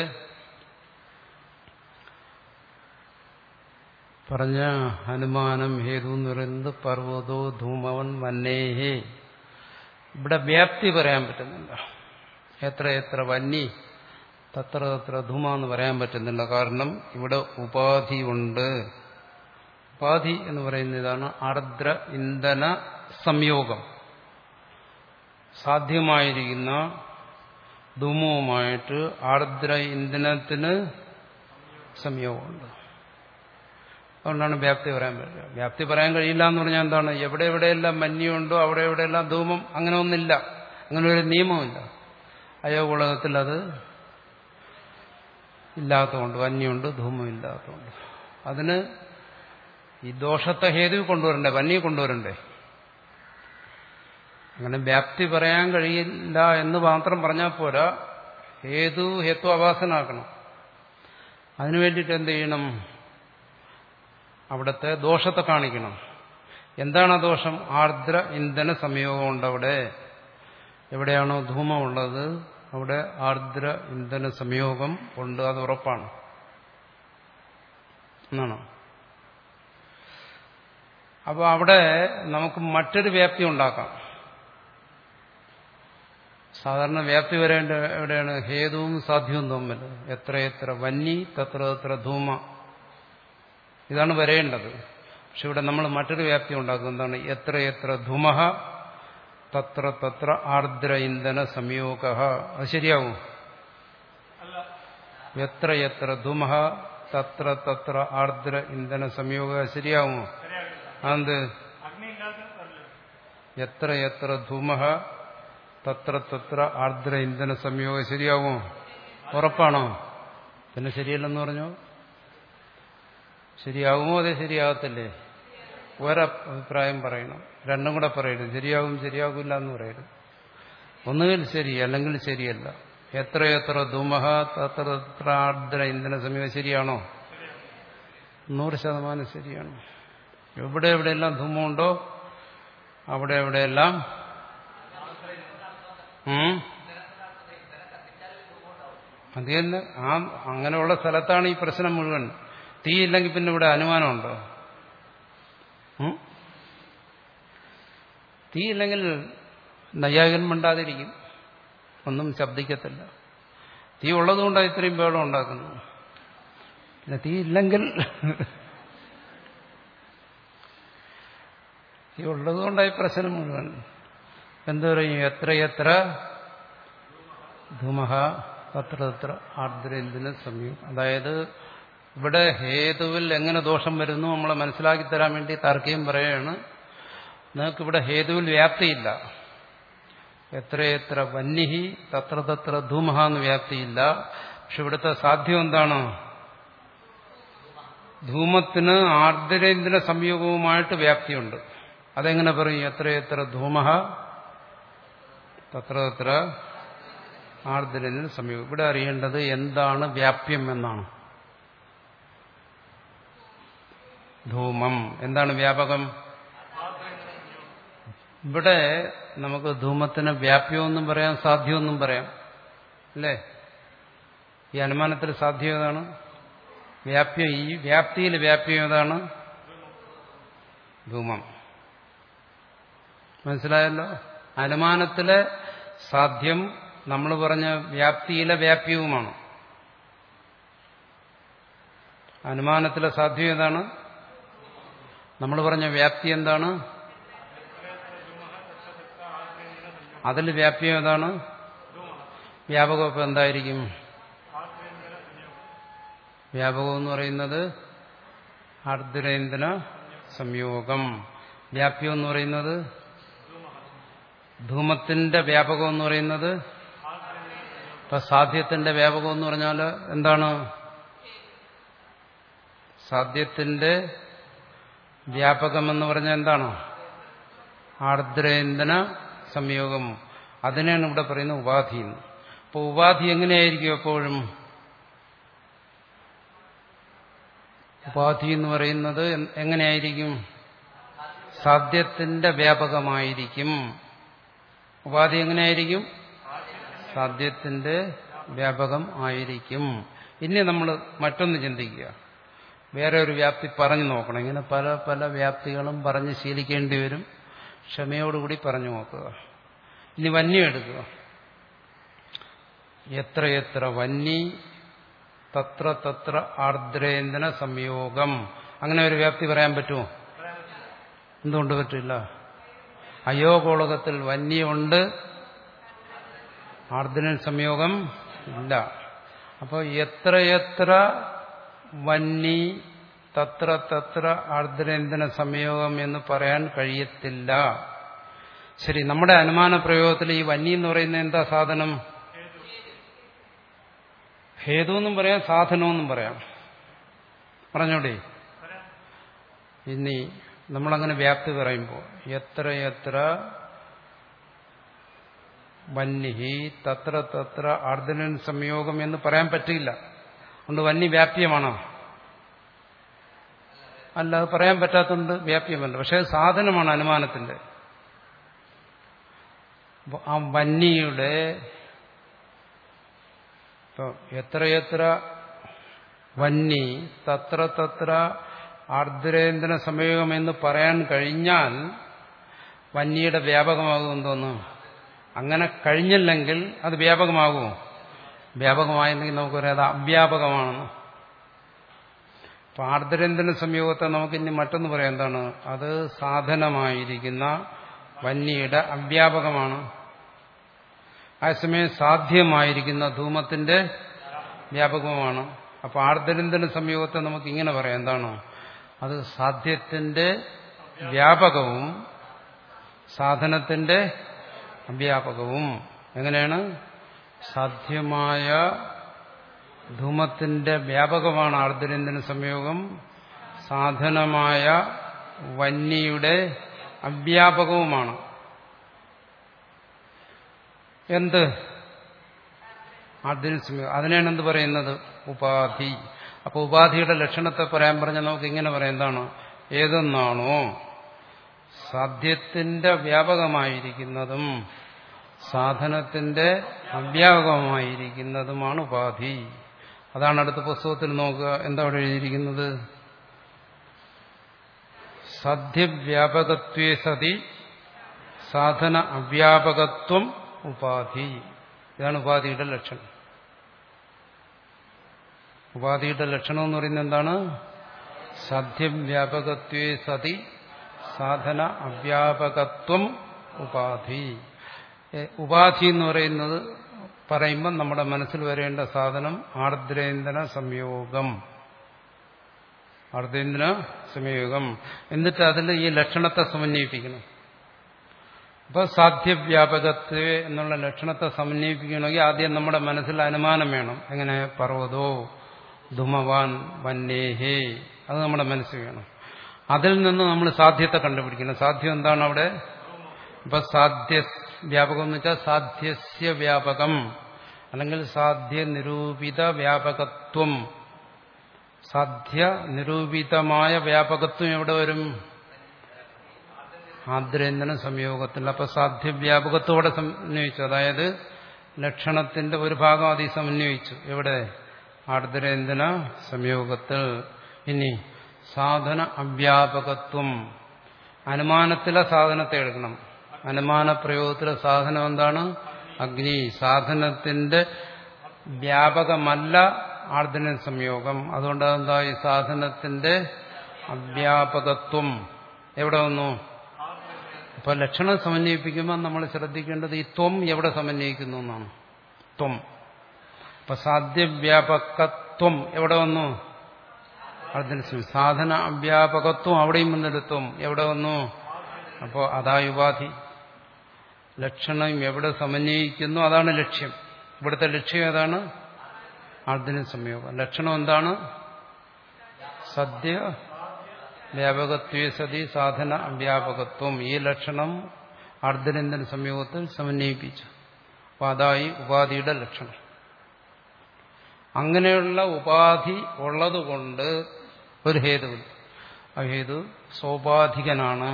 പറഞ്ഞ അനുമാനം ഹേതു എന്ന് പറയുന്നത് പർവ്വതോ ധൂമവൻ വന്നേഹേ. ഇവിടെ വ്യാപ്തി പറയാൻ പറ്റുന്നില്ല. എത്ര എത്ര വന്നി തത്ര തത്ര ധൂമ എന്ന് പറയാൻ പറ്റുന്നില്ല. കാരണം ഇവിടെ ഉപാധി ഉണ്ട്. ഉപാധി എന്ന് പറയുന്ന ഇതാണ് ആർദ്ര ഇന്ധന സംയോഗം. സാധ്യമായിരിക്കുന്ന ധൂമവുമായിട്ട് ആർദ്ര ഇന്ധനത്തിന് സംയോഗമുണ്ട്. അതുകൊണ്ടാണ് വ്യാപ്തി പറയാൻ പറ്റില്ല. വ്യാപ്തി പറയാൻ കഴിയില്ല എന്ന് പറഞ്ഞാൽ എന്താണ്? എവിടെ എവിടെയെല്ലാം മഞ്ഞുണ്ടോ അവിടെ എവിടെയെല്ലാം ധൂമം, അങ്ങനെ ഒന്നില്ല. അങ്ങനെ ഒരു നിയമമില്ല. അയോഗോളകത്തിൽ അത് ഇല്ലാത്തതുകൊണ്ട്, വന്യുണ്ട്, ധൂമം ഇല്ലാത്തതുകൊണ്ട്. അതിന് ഈ ദോഷത്തെ ഹേതു കൊണ്ടുവരണ്ടേ, വന്യ കൊണ്ടുവരണ്ടേ. അങ്ങനെ വ്യാപ്തി പറയാൻ കഴിയില്ല എന്ന് മാത്രം പറഞ്ഞാൽ പോരാ, ഹേതു ഹേത്വ അവാസനാക്കണം. അതിനു വേണ്ടിയിട്ട് എന്ത് ചെയ്യണം? അവിടുത്തെ ദോഷത്തെ കാണിക്കണം. എന്താണ് ആ ദോഷം? ആർദ്ര ഇന്ധന സംയോഗം ഉണ്ട്. അവിടെ എവിടെയാണോ ധൂമമുള്ളത് അവിടെ ആർദ്ര ഇന്ധന സംയോഗം ഉണ്ട്. അത് ഉറപ്പാണ് എന്നാണോ? അപ്പോൾ അവിടെ നമുക്ക് മറ്റൊരു വ്യാപ്തി ഉണ്ടാക്കാം. സാധാരണ വ്യാപ്തി വരേണ്ട എവിടെയാണ്? ഹേതുവും സാധ്യവും തമ്മിൽ. എത്രയെത്ര വന്നി തത്ര തത്ര ധൂമ, ഇതാണ് വരേണ്ടത്. പക്ഷെ ഇവിടെ നമ്മൾ മറ്റൊരു വ്യാപ്തി ഉണ്ടാക്കും. എന്താണ്? എത്രയെത്ര ധൂമഃ തത്ര തത്ര ആർദ്ര ഇന്ധന സംയോഗ. അത് ശരിയാവും? എത്രയെത്ര ധൂമഃ തത്ര തത്ര ആർദ്ര ഇന്ധന സംയോഗ ശരിയാവുമോ? അത് എത്രയെത്ര ധൂമഃ തത്ര തത്ര ആർദ്ര ഇന്ധന സംയോഗ ശരിയാവുമോ? ഉറപ്പാണോ? പിന്നെ ശരിയല്ലെന്ന് പറഞ്ഞോ? ശരിയാകുമോ? അതേ ശരിയാകത്തില്ലേ? ഒരഭിപ്രായം പറയണം, രണ്ടും കൂടെ പറയരുത്. ശരിയാകും ശരിയാകില്ല എന്ന് പറയരുത്. ഒന്നുകിൽ ശരി അല്ലെങ്കിൽ ശരിയല്ല. എത്രയെത്ര ധൂമഃ തത്ര തത്ര ആർദ്ര ഇന്ധന സംയോഗം ശരിയാണോ? നൂറ് ശതമാനം ശരിയാണ്. എവിടെ എവിടെയെല്ലാം ധൂമമുണ്ടോ അവിടെ എവിടെയെല്ലാം അത് തന്നെ. ആ അങ്ങനെയുള്ള സ്ഥലത്താണ് ഈ പ്രശ്നം മുഴുവൻ. തീയില്ലെങ്കിൽ പിന്നെ ഇവിടെ അനുമാനമുണ്ടോ? തീയില്ലെങ്കിൽ നൈയായികൻ മിണ്ടാതിരിക്കും, ഒന്നും ശബ്ദിക്കത്തില്ല. തീ ഉള്ളതുകൊണ്ടാണ് ഇത്രയും ബഹളം ഉണ്ടാക്കുന്നത്. പിന്നെ തീ ഇല്ലെങ്കിൽ തീ ഉള്ളതുകൊണ്ടായി പ്രശ്നം മുഴുവൻ. എന്തു പറയും? എത്രയെത്ര ധൂമഃ തത്ര തത്ര ആർദ്രേന്ദ്രന സംയോഗം. അതായത് ഇവിടെ ഹേതുവിൽ എങ്ങനെ ദോഷം വരുന്നു നമ്മളെ മനസ്സിലാക്കി തരാൻ വേണ്ടി താർക്കികം പറയുകയാണ്. നിങ്ങൾക്കിവിടെ ഹേതുവിൽ വ്യാപ്തിയില്ല. എത്രയെത്ര വന്യഹി തത്ര തത്ര ധൂമഃ എന്ന് വ്യാപ്തിയില്ല. പക്ഷെ ഇവിടുത്തെ സാധ്യം എന്താണ്? ധൂമത്തിന് ആർദ്രേന്ദ്ര സംയോഗവുമായിട്ട് വ്യാപ്തിയുണ്ട്. അതെങ്ങനെ പറയും? എത്രയെത്ര ധൂമഃ തത്ര തത്ര ആർദ്രേന്ദ്ര സംയോഗം. ഇവിടെ അറിയേണ്ടത് എന്താണ് വ്യാപ്യം എന്നാണ്. ധൂമം എന്താണ് വ്യാപകം? ഇവിടെ നമുക്ക് ധൂമത്തിന് വ്യാപ്യമൊന്നും പറയാം, സാധ്യമൊന്നും പറയാം, അല്ലേ? ഈ അനുമാനത്തിൽ സാധ്യം ഏതാണ്? വ്യാപ്യം ഈ വ്യാപ്തിയിൽ വ്യാപ്യം ഏതാണ്? ധൂമം. മനസ്സിലായല്ലോ? അനുമാനത്തിലെ സാധ്യം നമ്മൾ പറഞ്ഞ വ്യാപ്തിയിലെ വ്യാപ്യവുമാണ്. അനുമാനത്തിലെ സാധ്യം ഏതാണ്? നമ്മൾ പറഞ്ഞ വ്യാപ്തി എന്താണ്? അതിൽ വ്യാപ്യം ഏതാണ്? വ്യാപകം. ഇപ്പം എന്തായിരിക്കും? വ്യാപകം എന്ന് പറയുന്നത് ആർദ്രേന്ദ്ര സംയോഗം. വ്യാപ്യം എന്ന് പറയുന്നത് ധൂമത്തിന്റെ വ്യാപകം എന്ന് പറയുന്നത്. ഇപ്പൊ സാധ്യത്തിന്റെ വ്യാപകം എന്ന് പറഞ്ഞാൽ എന്താണ്? സാധ്യത്തിന്റെ വ്യാപകം എന്ന് പറഞ്ഞാൽ എന്താണ്? ആർദ്രേന്ദ്ര സംയോഗം. അതിനാണ് ഇവിടെ പറയുന്നത് ഉപാധി. അപ്പോൾ ഉപാധി എങ്ങനെയായിരിക്കും എപ്പോഴും? ഉപാധി എന്ന് പറയുന്നത് എങ്ങനെയായിരിക്കും? സാധ്യത്തിന്റെ വ്യാപകമായിരിക്കും. ഉപാധി എങ്ങനെയായിരിക്കും? സാധ്യത്തിന്റെ വ്യാപകം ആയിരിക്കും. ഇനി നമ്മൾ മറ്റൊന്ന് ചിന്തിക്കുക. വേറെ ഒരു വ്യാപ്തി പറഞ്ഞു നോക്കണം. ഇങ്ങനെ പല പല വ്യാപ്തികളും പറഞ്ഞ് ശീലിക്കേണ്ടി വരും. ക്ഷമയോടുകൂടി പറഞ്ഞു നോക്കുക. ഇനി വന്നി എടുക്കുക. എത്രയെത്ര വന്നി തത്ര തത്ര ആർദ്രേന്ദ്ര സംയോഗം. അങ്ങനെ ഒരു വ്യാപ്തി പറയാൻ പറ്റുമോ? എന്തുകൊണ്ട് പറ്റില്ല? അയോഗോളകത്തിൽ വന്യമുണ്ട്, ആർദ്രൻ സംയോഗം ഇല്ല. അപ്പോൾ എത്രയെത്ര വന്നി തത്ര തത്ര ആർദ്രേന്ദ്ര സംയോഗം എന്ന് പറയാൻ കഴിയത്തില്ല. ശരി, നമ്മുടെ അനുമാന പ്രയോഗത്തിൽ ഈ വന്നി എന്ന് പറയുന്നത് എന്താ സാധനം? ഹേതു എന്നും പറയാം, സാധനമെന്നും പറയാം. പറഞ്ഞോടെ. ഇനി നമ്മളങ്ങനെ വ്യാപ്തി പറയുമ്പോൾ എത്രയെത്ര വന്നി തത്ര തത്ര ആർദ്രൻ സംയോഗം എന്ന് പറയാൻ പറ്റില്ല. അതുകൊണ്ട് വന്നി വ്യാപ്യമാണോ? അല്ല, അത് പറയാൻ പറ്റാത്തതുകൊണ്ട് വ്യാപ്യമല്ല. പക്ഷെ സാധനമാണ് അനുമാനത്തിന്റെ. ആ വന്നിയുടെ എത്രയെത്ര വന്നി തത്ര തത്ര ആർദ്രേന്ദ്ര സംയോഗം എന്ന് പറയാൻ കഴിഞ്ഞാൽ വന്നിയുടെ വ്യാപകമാകും. എന്തോന്നു? അങ്ങനെ കഴിഞ്ഞില്ലെങ്കിൽ അത് വ്യാപകമാകുമോ? വ്യാപകമായില്ലെങ്കിൽ നമുക്ക് പറയാം അത് അവ്യാപകമാണെന്ന്. അപ്പൊ ആർദ്രേന്ദ്ര സംയോഗത്തെ നമുക്കിനി മറ്റൊന്ന് പറയാം. എന്താണ്? അത് സാധനമായിരിക്കുന്ന വന്നിയുടെ അവ്യാപകമാണ്. അതേസമയം സാധ്യമായിരിക്കുന്ന ധൂമത്തിന്റെ വ്യാപകമാണ്. അപ്പൊ ആർദ്രേന്ദ്ര സംയോഗത്തെ നമുക്ക് ഇങ്ങനെ പറയാം. എന്താണ്? അത് സാധ്യത്തിന്റെ വ്യാപകവും സാധനത്തിന്റെ അവ്യാപകവും. എങ്ങനെയാണ്? സാധ്യമായ ധൂമത്തിന്റെ വ്യാപകമാണ് ആർദ്രേന്ദ്ര സംയോഗം, സാധനമായ വന്നിയുടെ അവ്യാപകവുമാണ്. എന്ത്? ആർദ്രേന്ദ്ര സംയോഗം. അതിനാണ് എന്ത് പറയുന്നത്? ഉപാധി. അപ്പൊ ഉപാധിയുടെ ലക്ഷണത്തെ പറയാൻ പറഞ്ഞാൽ നമുക്ക് ഇങ്ങനെ പറയാം. എന്താണ്? ഏതെന്നാണോ സാധ്യത്തിന്റെ വ്യാപകമായിരിക്കുന്നതും സാധനത്തിന്റെ അവ്യാപകമായിരിക്കുന്നതുമാണ് ഉപാധി. അതാണ് അടുത്ത പുസ്തകത്തിൽ നോക്കുക. എന്താ അവിടെ എഴുതിയിരിക്കുന്നത്? സാധ്യവ്യാപകത്വേ സതി സാധന അവ്യാപകത്വം ഉപാധി. ഇതാണ് ഉപാധിയുടെ ലക്ഷണം. ഉപാധിയുടെ ലക്ഷണം എന്ന് പറയുന്നത് എന്താണ്? സാധ്യവ്യാപകത്വേ സതി സാധന അവ്യാപകത്വം ഉപാധി. ഉപാധി എന്ന് പറയുന്നത് പറയുമ്പോൾ നമ്മുടെ മനസ്സിൽ വരേണ്ട സാധനം ആർദ്രേന്ദ്ര സംയോഗം. ആർദ്രേന്ദ്ര സംയോഗം. എന്നിട്ട് അതിൽ ഈ ലക്ഷണത്തെ സമന്വയിപ്പിക്കണം. അപ്പൊ സാധ്യവ്യാപകത്വേ എന്നുള്ള ലക്ഷണത്തെ സമന്വയിപ്പിക്കണമെങ്കിൽ ആദ്യം നമ്മുടെ മനസ്സിൽ അനുമാനം വേണം. എങ്ങനെ? പർവ്വതോ ധുമവാൻ വന്നേഹേ. അത് നമ്മുടെ മനസ്സിൽ വേണം. അതിൽ നിന്ന് നമ്മൾ സാധ്യത്തെ കണ്ടുപിടിക്കണം. സാധ്യം എന്താണ് അവിടെ? ഇപ്പൊ സാധ്യ വ്യാപകം എന്ന് വെച്ചാൽ സാധ്യസ്യ വ്യാപകം, അല്ലെങ്കിൽ സാധ്യ നിരൂപിത വ്യാപകത്വം. സാധ്യ നിരൂപിതമായ വ്യാപകത്വം എവിടെ വരും? ആർദ്രേന്ദ്ര സംയോഗത്തിൽ. അപ്പൊ സാധ്യ വ്യാപകത്വോടെ സമന്വയിച്ചു. അതായത് ലക്ഷണത്തിന്റെ ഒരു ഭാഗം അതിൽ സമന്വയിച്ചു. എവിടെ? ആർദ്രേന്ദ്രന സംയോഗത്തിൽ. ഇനി സാധന അവ്യാപകത്വം. അനുമാനത്തിലെ സാധനത്തെ എടുക്കണം. അനുമാന പ്രയോഗത്തിലെ സാധനം എന്താണ്? അഗ്നി. സാധനത്തിന്റെ വ്യാപകമല്ല ആർദ്രന സംയോഗം. അതുകൊണ്ട് എന്താ ഈ സാധനത്തിന്റെ അവ്യാപകത്വം എവിടെ വന്നു? അപ്പൊ ലക്ഷണം സമന്വയിപ്പിക്കുമ്പോൾ നമ്മൾ ശ്രദ്ധിക്കേണ്ടത് ഈ ത്വം എവിടെ സമന്വയിക്കുന്നു എന്നാണ്. ത്വം. അപ്പൊ സാധ്യവ്യാപകത്വം എവിടെ വന്നു? സാധന അവ്യാപകത്വം അവിടെയും വന്നെടുത്തും എവിടെ വന്നു? അപ്പോ അതാ ഉപാധി. ലക്ഷണം എവിടെ സമന്വയിക്കുന്നു അതാണ് ലക്ഷ്യം. ഇവിടുത്തെ ലക്ഷ്യം ഏതാണ്? ആർദ്ര സംയോഗം. ലക്ഷണം എന്താണ്? സദ്യ വ്യാപകത്വേ സതി സാധന അവ്യാപകത്വം. ഈ ലക്ഷണം ആർദ്രേന്ദ്രൻ സംയോഗത്തിൽ സമന്വയിപ്പിച്ചു. അപ്പൊ അതായി ഉപാധിയുടെ ലക്ഷണം. അങ്ങനെയുള്ള ഉപാധി ഉള്ളതുകൊണ്ട് ഒരു ഹേതുവിൽ ആ ഹേതു സോപാധികനാണ്.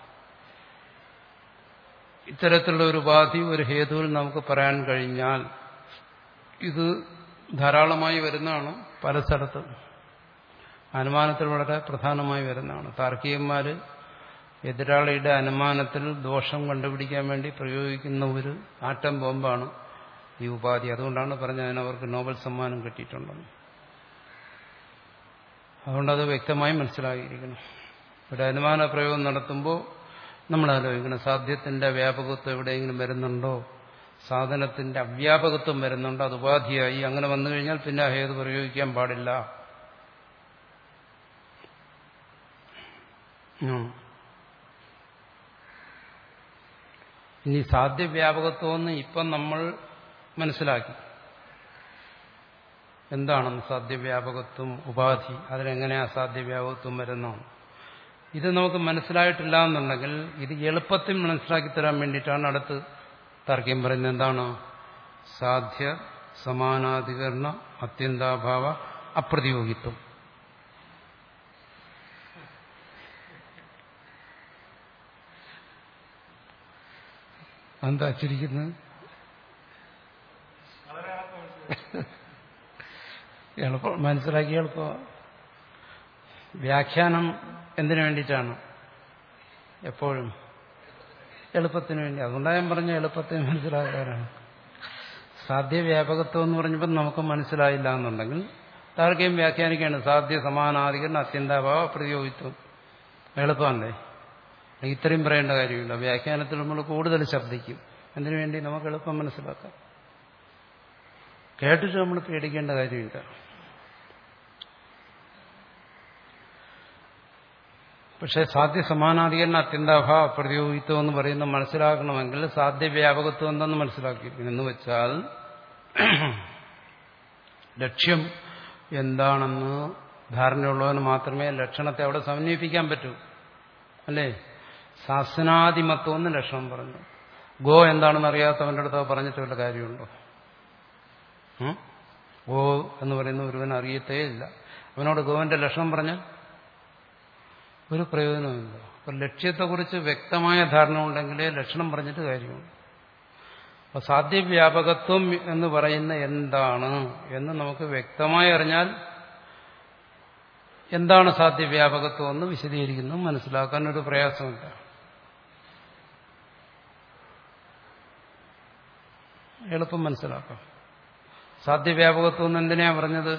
ഇത്തരത്തിലുള്ള ഒരു ഉപാധി ഒരു ഹേതുവിൽ നമുക്ക് പറയാൻ കഴിഞ്ഞാൽ ഇത് ധാരാളമായി വരുന്നതാണ്. പല സ്ഥലത്തും അനുമാനത്തിൽ വളരെ പ്രധാനമായി വരുന്നതാണ്. താർക്കികന്മാർ എതിരാളിയുടെ അനുമാനത്തിൽ ദോഷം കണ്ടുപിടിക്കാൻ വേണ്ടി പ്രയോഗിക്കുന്ന ഒരു ആറ്റം ബോംബാണ് ഈ ഉപാധി. അതുകൊണ്ടാണ് പറഞ്ഞത് അതിനവർക്ക് നോബൽ സമ്മാനം കിട്ടിയിട്ടുണ്ടെന്ന്. അതുകൊണ്ടത് വ്യക്തമായി മനസ്സിലാക്കിയിരിക്കണം. ഇവിടെ അനുമാന പ്രയോഗം നടത്തുമ്പോൾ നമ്മൾ ആലോചിക്കണം, സാധ്യത്തിന്റെ വ്യാപകത്വം എവിടെയെങ്കിലും വരുന്നുണ്ടോ, സാധനത്തിന്റെ അവ്യാപകത്വം വരുന്നുണ്ടോ, അത് ഉപാധിയായി. അങ്ങനെ വന്നു കഴിഞ്ഞാൽ പിന്നെ ആ ഹേതു പ്രയോഗിക്കാൻ പാടില്ല. ഇനി സാധ്യവ്യാപകത്വമെന്ന് ഇപ്പം നമ്മൾ മനസ്സിലാക്കി. എന്താണെന്ന് സാധ്യവ്യാപകത്വം, ഉപാധി, അതിനെങ്ങനെയാ സാധ്യവ്യാപകത്വം വരുന്നതാണ്. ഇത് നമുക്ക് മനസ്സിലായിട്ടില്ല എന്നുണ്ടെങ്കിൽ ഇത് എളുപ്പത്തിൽ മനസ്സിലാക്കി തരാൻ വേണ്ടിയിട്ടാണ് അടുത്ത് താർക്കികം പറയുന്നത്. എന്താണ്? സാധ്യ സമാനാധികരണ അത്യന്താഭാവ അപ്രതിയോഗിത്വം. എന്താ ചിരിക്കുന്നത്? എളുപ്പം മനസ്സിലാക്കി എളുപ്പം. വ്യാഖ്യാനം എന്തിനു വേണ്ടിയിട്ടാണ്? എപ്പോഴും എളുപ്പത്തിന് വേണ്ടി. അതുകൊണ്ടാണ് ഞാൻ പറഞ്ഞ എളുപ്പത്തിന് മനസ്സിലാക്കാനാണ്. സാധ്യവ്യാപകത്വം എന്ന് പറഞ്ഞപ്പോൾ നമുക്ക് മനസ്സിലായില്ല എന്നുണ്ടെങ്കിൽ താർക്കികം വ്യാഖ്യാനിക്കുകയാണ് സാധ്യ സമാനാധികരണം അത്യന്താഭാവ പ്രതിയോഗിത്വം. എളുപ്പമല്ലേ? ഇത്രയും പറയേണ്ട കാര്യമില്ല. വ്യാഖ്യാനത്തിൽ നമ്മൾ കൂടുതൽ ശബ്ദിക്കും. അതിനു വേണ്ടി നമുക്ക് എളുപ്പം മനസ്സിലാക്കാം. കേട്ടിട്ട് നമ്മൾ പേടിക്കേണ്ട കാര്യമില്ല. പക്ഷെ സാധ്യ സമാനാധികരണ അത്യന്താഭാവ പ്രതിയോഗിത്വം എന്ന് പറയുന്നത് മനസ്സിലാക്കണമെങ്കിൽ സാധ്യവ്യാപകത്വം എന്തെന്ന് മനസ്സിലാക്കിയിരിക്കുന്നു. എന്ന് വെച്ചാൽ ലക്ഷ്യം എന്താണെന്ന് ധാരണയുള്ളവന് മാത്രമേ ലക്ഷണത്തെ അവിടെ സമന്വയിപ്പിക്കാൻ പറ്റൂ. അല്ലേ? ശാസനാദിമത്വം എന്ന് ലക്ഷണം പറഞ്ഞു. ഗോ എന്താണെന്ന് അറിയാത്തവന്റെ അടുത്ത് പറഞ്ഞിട്ട് വല്ല കാര്യമുണ്ടോ? ഗോ എന്ന് പറയുന്ന ഒരുവൻ അറിയത്തേ ഇല്ല. അവനോട് ഗോവിന്റെ ലക്ഷണം പറഞ്ഞാൽ ഒരു പ്രയോജനമില്ല. അപ്പൊ ലക്ഷ്യത്തെക്കുറിച്ച് വ്യക്തമായ ധാരണ ഉണ്ടെങ്കിലേ ലക്ഷണം പറഞ്ഞിട്ട് കാര്യമുണ്ട്. അപ്പൊ സാധ്യവ്യാപകത്വം എന്ന് പറയുന്ന എന്താണ് എന്ന് നമുക്ക് വ്യക്തമായി അറിഞ്ഞാൽ എന്താണ് സാധ്യവ്യാപകത്വം എന്ന് വിശദീകരിക്കുന്നു. മനസ്സിലാക്കാൻ ഒരു പ്രയാസമില്ല. എളുപ്പം മനസ്സിലാക്കാം. സാധ്യവ്യാപകത്വം എന്ന് എന്തിനാ പറഞ്ഞത്?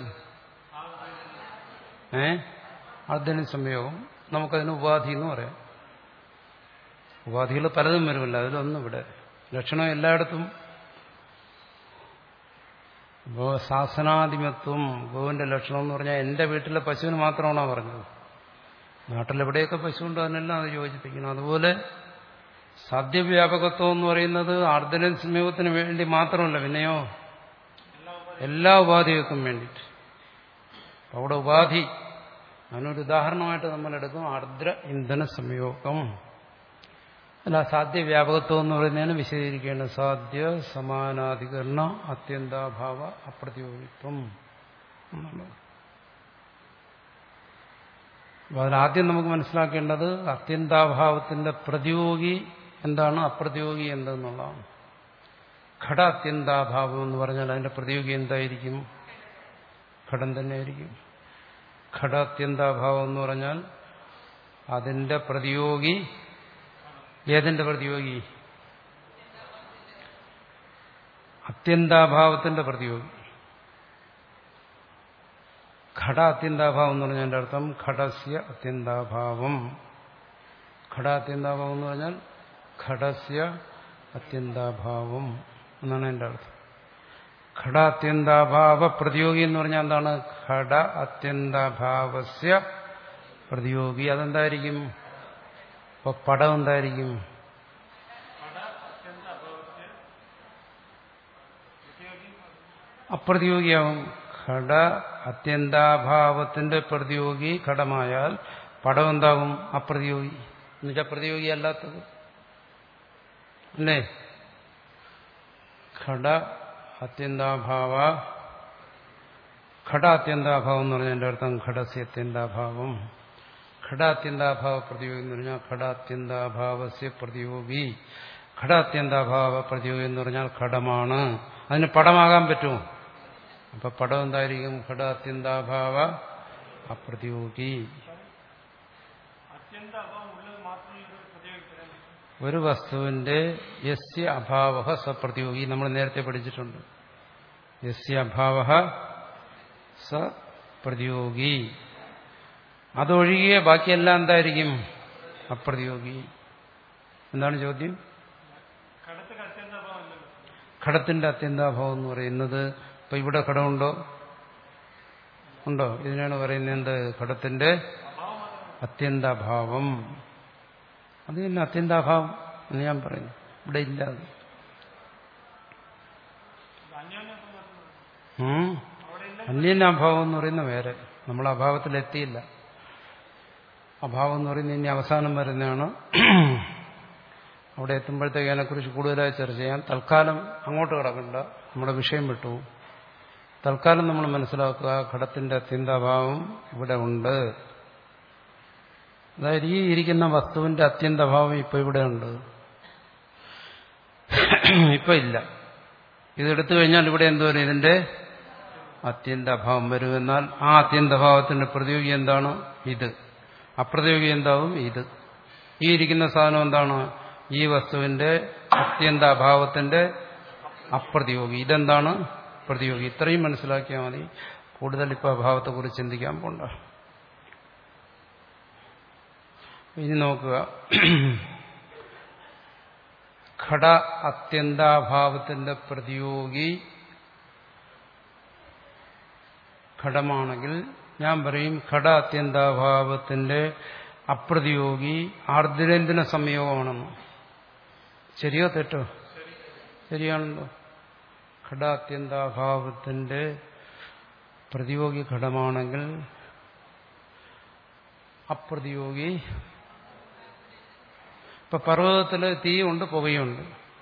ഏ ആർദ്ര സംയോഗം. നമുക്കതിന് ഉപാധി എന്ന് പറയാം. ഉപാധികൾ പലതും വരുമല്ലോ, അതിലൊന്നും ഇവിടെ ലക്ഷണം എല്ലായിടത്തും. ഗോ ശാസനാധിപത്വം, ഗോവിന്റെ ലക്ഷണം എന്ന് പറഞ്ഞാൽ എന്റെ വീട്ടിലെ പശുവിന് മാത്രമാണോ പറഞ്ഞത്? നാട്ടിലെവിടെയൊക്കെ പശുണ്ടോ അതിനെല്ലാം അത് യോജിപ്പിക്കണം. അതുപോലെ സാധ്യവ്യാപകത്വം എന്ന് പറയുന്നത് ആർദ്ര സംയോഗത്തിന് വേണ്ടി മാത്രമല്ല, പിന്നെയോ എല്ലാ ഉപാധികൾക്കും വേണ്ടിയിട്ട്. അവിടെ ഉപാധി അതിനൊരു ഉദാഹരണമായിട്ട് നമ്മൾ എടുക്കും ആർദ്ര ഇന്ധന സംയോഗം. അല്ല, സാധ്യവ്യാപകത്വം എന്ന് പറയുന്നതിന് വിശദീകരിക്കേണ്ടത് സാധ്യ സമാനാധികരണ അത്യന്താഭാവ അപ്രതിയോഗിത്വം എന്നുള്ളത്. അപ്പൊ അതിലാദ്യം നമുക്ക് മനസ്സിലാക്കേണ്ടത് അത്യന്താഭാവത്തിന്റെ പ്രതിയോഗി എന്താണ്, അപ്രതിയോഗി എന്തെന്നുള്ളതാണ്. ഘട അത്യന്താഭാവം എന്ന് പറഞ്ഞാൽ അതിന്റെ പ്രതിയോഗി എന്തായിരിക്കും? ഘടം തന്നെയായിരിക്കും. ഘട അത്യന്താഭാവം എന്ന് പറഞ്ഞാൽ അതിന്റെ പ്രതിയോഗി ഏതിന്റെ പ്രതിയോഗി? അത്യന്താഭാവത്തിന്റെ പ്രതിയോഗി. ഘട അത്യന്താഭാവം എന്ന് പറഞ്ഞതിന്റെ അർത്ഥം ഘടസ്യ അത്യന്താഭാവം. ഘട അത്യന്താഭാവം എന്ന് പറഞ്ഞാൽ ഘടസ്യ അത്യന്താഭാവം എന്നാണ് എന്റെ അർത്ഥം. ഘട അത്യന്താഭാവ പ്രതിയോഗി എന്ന് പറഞ്ഞാൽ എന്താണ്? ഘട അത്യന്താഭാവസ്യ പ്രതിയോഗി. അതെന്തായിരിക്കും? അപ്പൊ പടം എന്തായിരിക്കും? അപ്രതിയോഗിയാവും. ഘട അത്യന്താഭാവത്തിന്റെ പ്രതിയോഗി ഘടമായാൽ പടം എന്താകും? അപ്രതിയോഗി. എന്നുവെച്ചാൽ പ്രതിയോഗി അല്ലാത്തത് അല്ലേ? ഘട അത്യന്താഭാവ ഘട അത്യന്താഭാവം എന്ന് പറഞ്ഞതിന്റെ അർത്ഥം ഘടസ്യ അത്യന്താഭാവം. ഘട അത്യന്താഭാവ പ്രതിയോഗി എന്ന് പറഞ്ഞാൽ ഘട അത്യന്താഭാവസ്യ പ്രതിയോഗി. ഘട അത്യന്താഭാവ പ്രതിയോഗി എന്ന് പറഞ്ഞാൽ ഘടമാണ്. അതിന് പടമാകാൻ പറ്റുമോ? അപ്പൊ പടം എന്തായിരിക്കും? ഘട അത്യന്താഭാവ അപ്രതിയോഗി. ഒരു വസ്തുവിന്റെ യസ്യ അഭാവ സ പ്രതിയോഗി നമ്മൾ നേരത്തെ പഠിച്ചിട്ടുണ്ട്. യസ്യ അഭാവ സ പ്രതിയോഗി. അതൊഴികെ ബാക്കിയെല്ലാം എന്തായിരിക്കും? അപ്രതിയോഗി. എന്താണ് ചോദ്യം? ഘടത്തിന്റെ അത്യന്താഭാവം എന്ന് പറയുന്നത് ഇപ്പൊ ഇവിടെ ഘടമുണ്ടോ? ഉണ്ടോ? ഇതിനാണ് പറയുന്നത് എന്ത്? ഘടത്തിന്റെ അത്യന്താഭാവം. അത് തന്നെ അത്യന്താഭാവം എന്ന് ഞാൻ പറയുന്നു. ഇവിടെ ഇല്ല. അന്യനാഭാവം എന്ന് പറയുന്ന വേറെ. നമ്മൾ അഭാവത്തിലെത്തിയില്ല. അഭാവം എന്ന് പറയുന്നത് ഇനി അവസാനം വരുന്നതാണ്. അവിടെ എത്തുമ്പോഴത്തേക്ക് അതിനെക്കുറിച്ച് കൂടുതലായി ചർച്ച ചെയ്യാം. തൽക്കാലം അങ്ങോട്ട് കിടക്കണ്ട, നമ്മുടെ വിഷയം വിട്ടു. തൽക്കാലം നമ്മൾ മനസ്സിലാക്കുക, ഘടത്തിന്റെ അത്യന്താഭാവം ഇവിടെ ഉണ്ട്. അതായത് ഈ ഇരിക്കുന്ന വസ്തുവിന്റെ അത്യന്താഭാവം ഇപ്പൊ ഇവിടെ ഉണ്ട്, ഇപ്പൊ ഇല്ല. ഇതെടുത്തു കഴിഞ്ഞാൽ ഇവിടെ എന്തോ ഇതിന്റെ അത്യന്താഭാവം വരും. എന്നാൽ ആ അത്യന്താഭാവത്തിന്റെ പ്രതിയോഗി എന്താണ്? ഇത്. അപ്രതിയോഗി എന്താവും? ഇത്. ഈ ഇരിക്കുന്ന സാധനം എന്താണ്? ഈ വസ്തുവിന്റെ അത്യന്താഭാവത്തിന്റെ അപ്രതിയോഗി. ഇതെന്താണ്? പ്രതിയോഗി. ഇത്രയും മനസ്സിലാക്കിയാൽ മതി. കൂടുതൽ ഇപ്പൊ അഭാവത്തെക്കുറിച്ച് ചിന്തിക്കാൻ പോണ്ട. ഇനി നോക്കുക, ഘട അത്യന്താഭാവത്തിന്റെ പ്രതിയോഗി ഘടമാണെങ്കിൽ ഞാൻ പറയും ഘട അത്യന്താഭാവത്തിന്റെ അപ്രതിയോഗി ആർദ്രേന്ദ്ര സംയോഗമാണെന്ന്. ശരിയോ തെറ്റോ? ശരിയാണല്ലോ. ഘട അത്യന്താഭാവത്തിന്റെ പ്രതിയോഗി ഘടമാണെങ്കിൽ അപ്രതിയോഗി. ഇപ്പൊ പർവ്വതത്തില് തീയുണ്ട്, പുകയുണ്ട്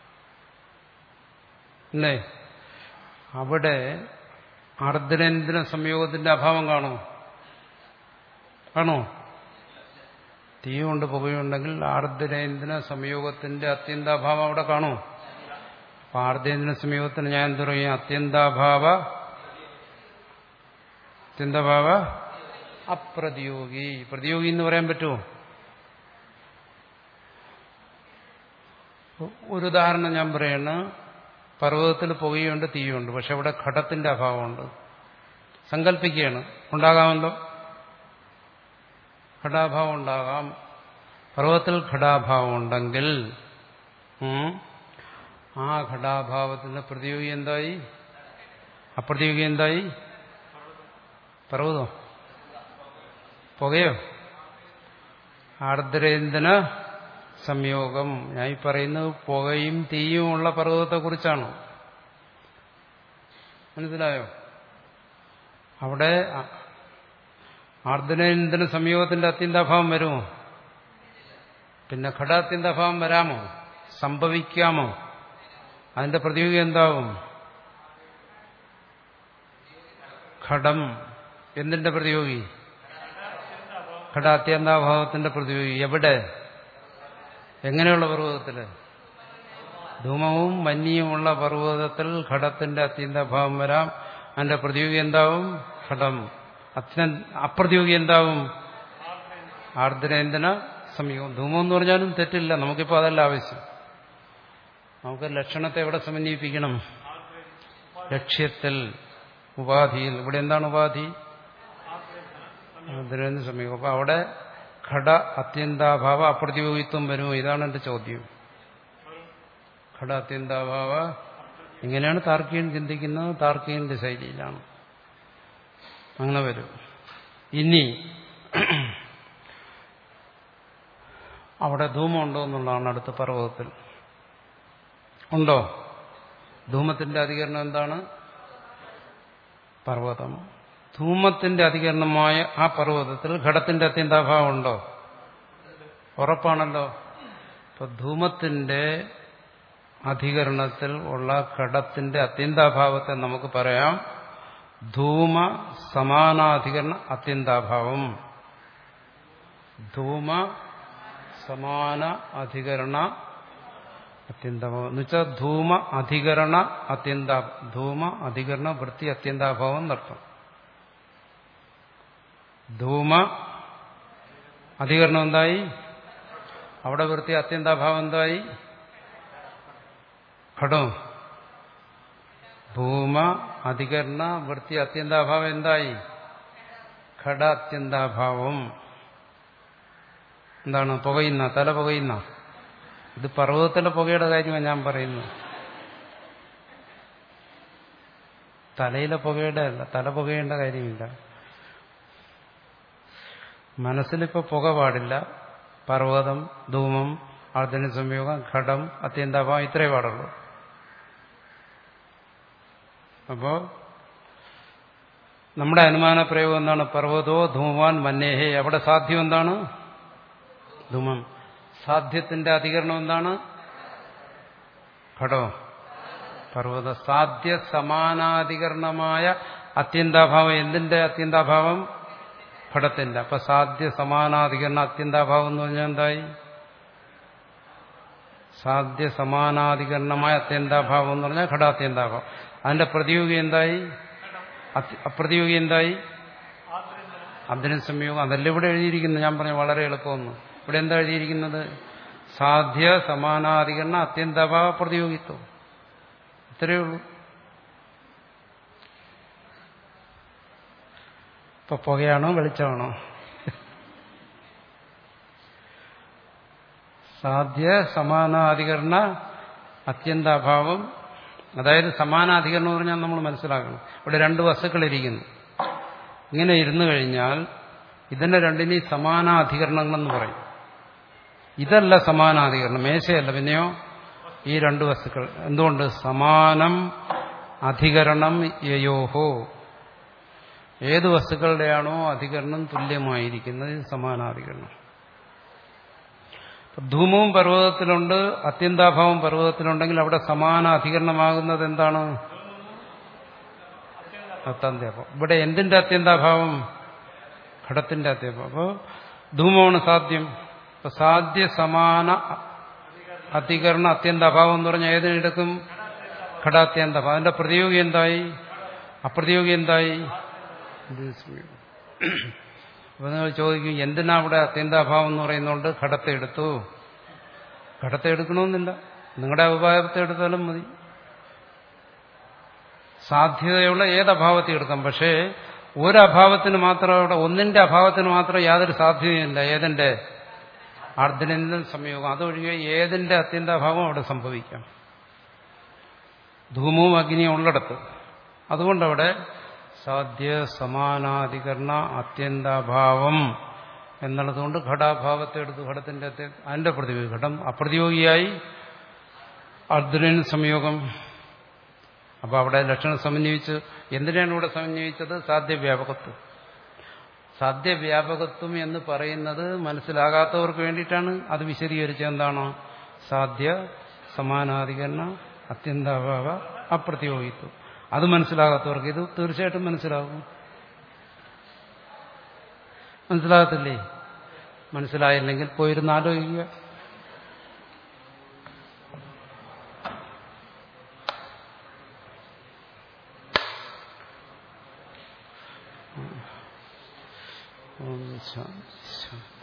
അല്ലേ? അവിടെ ആർദ്രേന്ദ്ര സംയോഗത്തിന്റെ അഭാവം കാണോ? കാണോ? തീയുണ്ട്, പുകയുണ്ടെങ്കിൽ ആർദ്രേന്ദ്ര സംയോഗത്തിന്റെ അത്യന്താഭാവം അവിടെ കാണോ? അപ്പൊ ആർദ്രേന്ദ്ര സംയോഗത്തിന് ഞാൻ എന്ത് പറയും? അത്യന്താഭാവ അത്യന്താഭാവ അപ്രതിയോഗി. പ്രതിയോഗി എന്ന് പറയാൻ പറ്റുമോ? ഒരു ഉദാഹരണം ഞാൻ പറയണ, പർവ്വതത്തിൽ പുകയുണ്ട്, തീയുണ്ട്, പക്ഷെ അവിടെ ഘടത്തിന്റെ അഭാവമുണ്ട്. സങ്കല്പിക്കുകയാണ്, ഉണ്ടാകാമല്ലോ. ഘടാഭാവം ഉണ്ടാകാം. പർവ്വതത്തിൽ ഘടാഭാവം ഉണ്ടെങ്കിൽ ആ ഘടാഭാവത്തിന്റെ പ്രതിയോഗി എന്തായി? അപ്രതിയോഗി എന്തായി? പർവ്വതം, പുകയോ? ആർദ്രേന്ദ്ര സംയോഗം. ഞാൻ ഈ പറയുന്നത് പുകയും തീയും ഉള്ള പർവ്വതത്തെക്കുറിച്ചാണ്. മനസ്സിലായോ? അവിടെ ആർദ്രേന്ദ്ര സംയോഗത്തിന്റെ അത്യന്താഭാവം വരുമോ? പിന്നെ ഘടാത്യന്താഭാവം വരാമോ? സംഭവിക്കാമോ? അതിന്റെ പ്രതിയോഗി എന്താവും? ഘടം. എന്തിന്റെ പ്രതിയോഗി? ഘടാത്യന്താഭാവത്തിന്റെ പ്രതിയോഗി. എവിടെ? എങ്ങനെയുള്ള പർവ്വതത്തില്? ധൂമവും മഞ്ഞിയുമുള്ള പർവ്വതത്തിൽ ഘടത്തിന്റെ അത്യന്താഭാവം വരാം. അതിന്റെ പ്രതിയോഗി എന്താവും? ഘടം. അത്യൻ അപ്രതിയോഗി എന്താവും? ആർദ്രേന്ദ്രന സംയോഗം. ധൂമം എന്ന് പറഞ്ഞാലും തെറ്റില്ല. നമുക്കിപ്പോൾ അതല്ല ആവശ്യം. നമുക്ക് ലക്ഷണത്തെ എവിടെ സമന്വയിപ്പിക്കണം? ലക്ഷ്യത്തിൽ, ഉപാധിയിൽ. ഇവിടെ എന്താണ് ഉപാധി? ആർദ്രേന്ദ്ര സംയോഗം. അപ്പൊ അവിടെ ഘട അത്യന്താഭാവ അപ്രതിയോഗിത്വം വരുമോ? ഇതാണ് എന്റെ ചോദ്യം. ഘട അത്യന്താഭാവ. ഇങ്ങനെയാണ് താർക്കികൻ ചിന്തിക്കുന്നത്. താർക്കികന്റെ ശൈലിയിലാണ് അങ്ങനെ വരും. ഇനി അവിടെ ധൂമമുണ്ടോ എന്നുള്ളതാണ് അടുത്ത പർവ്വതത്തിൽ. ഉണ്ടോ? ധൂമത്തിന്റെ അധികരണം എന്താണ്? പർവ്വതം. ധൂമത്തിന്റെ അധികരണമായ ആ പർവ്വതത്തിൽ ഘടത്തിന്റെ അത്യന്താഭാവം ഉണ്ടോ? ഉറപ്പാണല്ലോ. ഇപ്പൊ ധൂമത്തിന്റെ അധികരണത്തിൽ ഉള്ള ഘടത്തിന്റെ അത്യന്താഭാവത്തെ നമുക്ക് പറയാം ധൂമ സമാനാധികരണ അത്യന്താഭാവം. ധൂമ സമാന അധികരണ അത്യന്താഭാവം എന്ന് വെച്ചാൽ ധൂമ അധികരണ അത്യന്താ ധൂമ അധികരണ വൃത്തി അത്യന്താഭാവം എന്നർത്ഥം. ധൂമ അധികരണം എന്തായി? അവിടെ വൃത്തി അത്യന്താഭാവം എന്തായി? ഘടം. ഭൂമ അധികരണ വൃത്തി അത്യന്താഭാവം എന്തായി? ഘട അത്യന്താഭാവം. എന്താണ്? പുകയുന്ന, തല പുകയുന്ന. ഇത് പർവ്വതത്തിലെ പുകയുടെ കാര്യമാണ് ഞാൻ പറയുന്നത്. തലയിലെ പുകയുടെ അല്ല. തല പുകയേണ്ട കാര്യമില്ല. മനസ്സിലിപ്പോ പുക പാടില്ല. പർവ്വതം, ധൂമം, ആർദ്ര സംയോഗം, ഘടം, അത്യന്താഭാവം ഇത്രേ പാടുള്ളൂ. അപ്പോ നമ്മുടെ അനുമാന പ്രയോഗം എന്താണ്? പർവ്വതോ ധൂമാൻ മന്നേഹേ. അവിടെ സാധ്യം എന്താണ്? ധൂമം. സാധ്യത്തിന്റെ അധികരണം എന്താണ്? ഘടോ പർവ്വത. സാധ്യ സമാനാധികരണമായ അത്യന്താഭാവം എന്തിന്റെ അത്യന്താഭാവം? ഘടത്തിന്റെ. അപ്പൊ സാധ്യ സമാനാധികരണ അത്യന്താഭാവം എന്ന് പറഞ്ഞാൽ എന്തായി? സാധ്യ സമാനാധികരണമായ അത്യന്താഭാവം എന്ന് പറഞ്ഞാൽ ഘടാത്യന്താഭാവം. അതിന്റെ പ്രതിയോഗി എന്തായി? അപ്രതിയോഗി എന്തായി? അബ്ദന സംയോഗം. അതല്ല ഇവിടെ എഴുതിയിരിക്കുന്നത്. ഞാൻ പറഞ്ഞ വളരെ എളുപ്പമൊന്നും. ഇവിടെ എന്താ എഴുതിയിരിക്കുന്നത്? സാധ്യ സമാനാധികരണ അത്യന്താഭാവ പ്രതിയോഗിത്വം. ഇത്രയേ ഉള്ളൂ. ഇപ്പൊ പുകയാണോ വെളിച്ചമാണോ? സാധ്യ സമാനാധികരണ അത്യന്താഭാവം. അതായത് സമാനാധികരണം എന്ന് പറഞ്ഞാൽ നമ്മൾ മനസ്സിലാക്കണം. ഇവിടെ രണ്ട് വസ്തുക്കളിരിക്കുന്നു. ഇങ്ങനെ ഇരുന്നു കഴിഞ്ഞാൽ ഇതിനെ രണ്ടിനെയും സമാനാധികരണങ്ങളെന്ന് പറയും. ഇതല്ല സമാനാധികരണം, മേശയല്ല. പിന്നെയോ ഈ രണ്ട് വസ്തുക്കൾ. എന്തുകൊണ്ട്? സമാനം അധികരണം യയോഹോ. ഏത് വസ്തുക്കളുടെയാണോ അധികരണം തുല്യമായിരിക്കുന്നത് ഇത് സമാനാധികരണം. ധൂമവും പർവ്വതത്തിലുണ്ട്, അത്യന്താഭാവം പർവ്വതത്തിലുണ്ടെങ്കിൽ അവിടെ സമാന അധികരണമാകുന്നത് എന്താണ്? അത്യന്താഭാവം. ഇവിടെ എന്തിന്റെ അത്യന്താഭാവം? ഘടത്തിന്റെ അത്യന്താഭാവം. അപ്പോൾ ധൂമമാണ് സാധ്യം. അപ്പൊ സാധ്യ സമാന അധികരണ അത്യന്താഭാവം എന്ന് പറഞ്ഞാൽ ഏതിനെടുക്കും? ഘടാത്യന്താഭാവം. അതിന്റെ പ്രതിയോഗി എന്തായി? അപ്രതിയോഗി എന്തായി? അപ്പൊ നിങ്ങൾ ചോദിക്കും എന്തിനാ അവിടെ അത്യന്താഭാവം എന്ന് പറയുന്നതുകൊണ്ട് ഘടത്തെ എടുത്തു? ഘടത്തെ എടുക്കണമെന്നില്ല, നിങ്ങളുടെ അഭിപ്രായത്തെ എടുത്താലും മതി. സാധ്യതയുള്ള ഏതഭാവത്തെ എടുക്കാം. പക്ഷേ ഒരഭാവത്തിന് മാത്രം അവിടെ ഒന്നിന്റെ അഭാവത്തിന് മാത്രം യാതൊരു സാധ്യതയില്ല. ഏതിന്റെ? ആർദ്രേന്ദ്ര സംയോഗം. അതൊഴികെ ഏതിന്റെ അത്യന്താഭാവം അവിടെ സംഭവിക്കാം. ധൂമവും അഗ്നിയും ഉള്ളിടത്ത്. അതുകൊണ്ടവിടെ സാധ്യ സമാനാധികരണ അത്യന്താഭാവം എന്നുള്ളതുകൊണ്ട് ഘടാഭാവത്തെ എടുത്തു. ഘടത്തിന്റെ അതിന്റെ പ്രതിയോഗി ഘടം അപ്രതിയോഗിയായി ആർദ്രേന്ദ്ര സംയോഗം. അപ്പൊ അവിടെ ലക്ഷണം സമന്വയിച്ച് എന്തിനാണ് ഇവിടെ സമന്വയിച്ചത്? സാധ്യവ്യാപകത്വം. സാധ്യവ്യാപകത്വം എന്ന് പറയുന്നത് മനസ്സിലാകാത്തവർക്ക് വേണ്ടിയിട്ടാണ് അത് വിശദീകരിച്ചത്. എന്താണോ? സാധ്യ സമാനാധികരണ അത്യന്താഭാവ അപ്രതിയോഗിത്വം. അത് മനസ്സിലാകാത്തവർക്ക് ഇത് തീർച്ചയായിട്ടും മനസ്സിലാകും. മനസ്സിലാകത്തില്ലേ? മനസ്സിലായില്ലെങ്കിൽ പോയിരുന്ന് ആലോചിക്കുക. ഓം ശാന്തി ശാന്തി.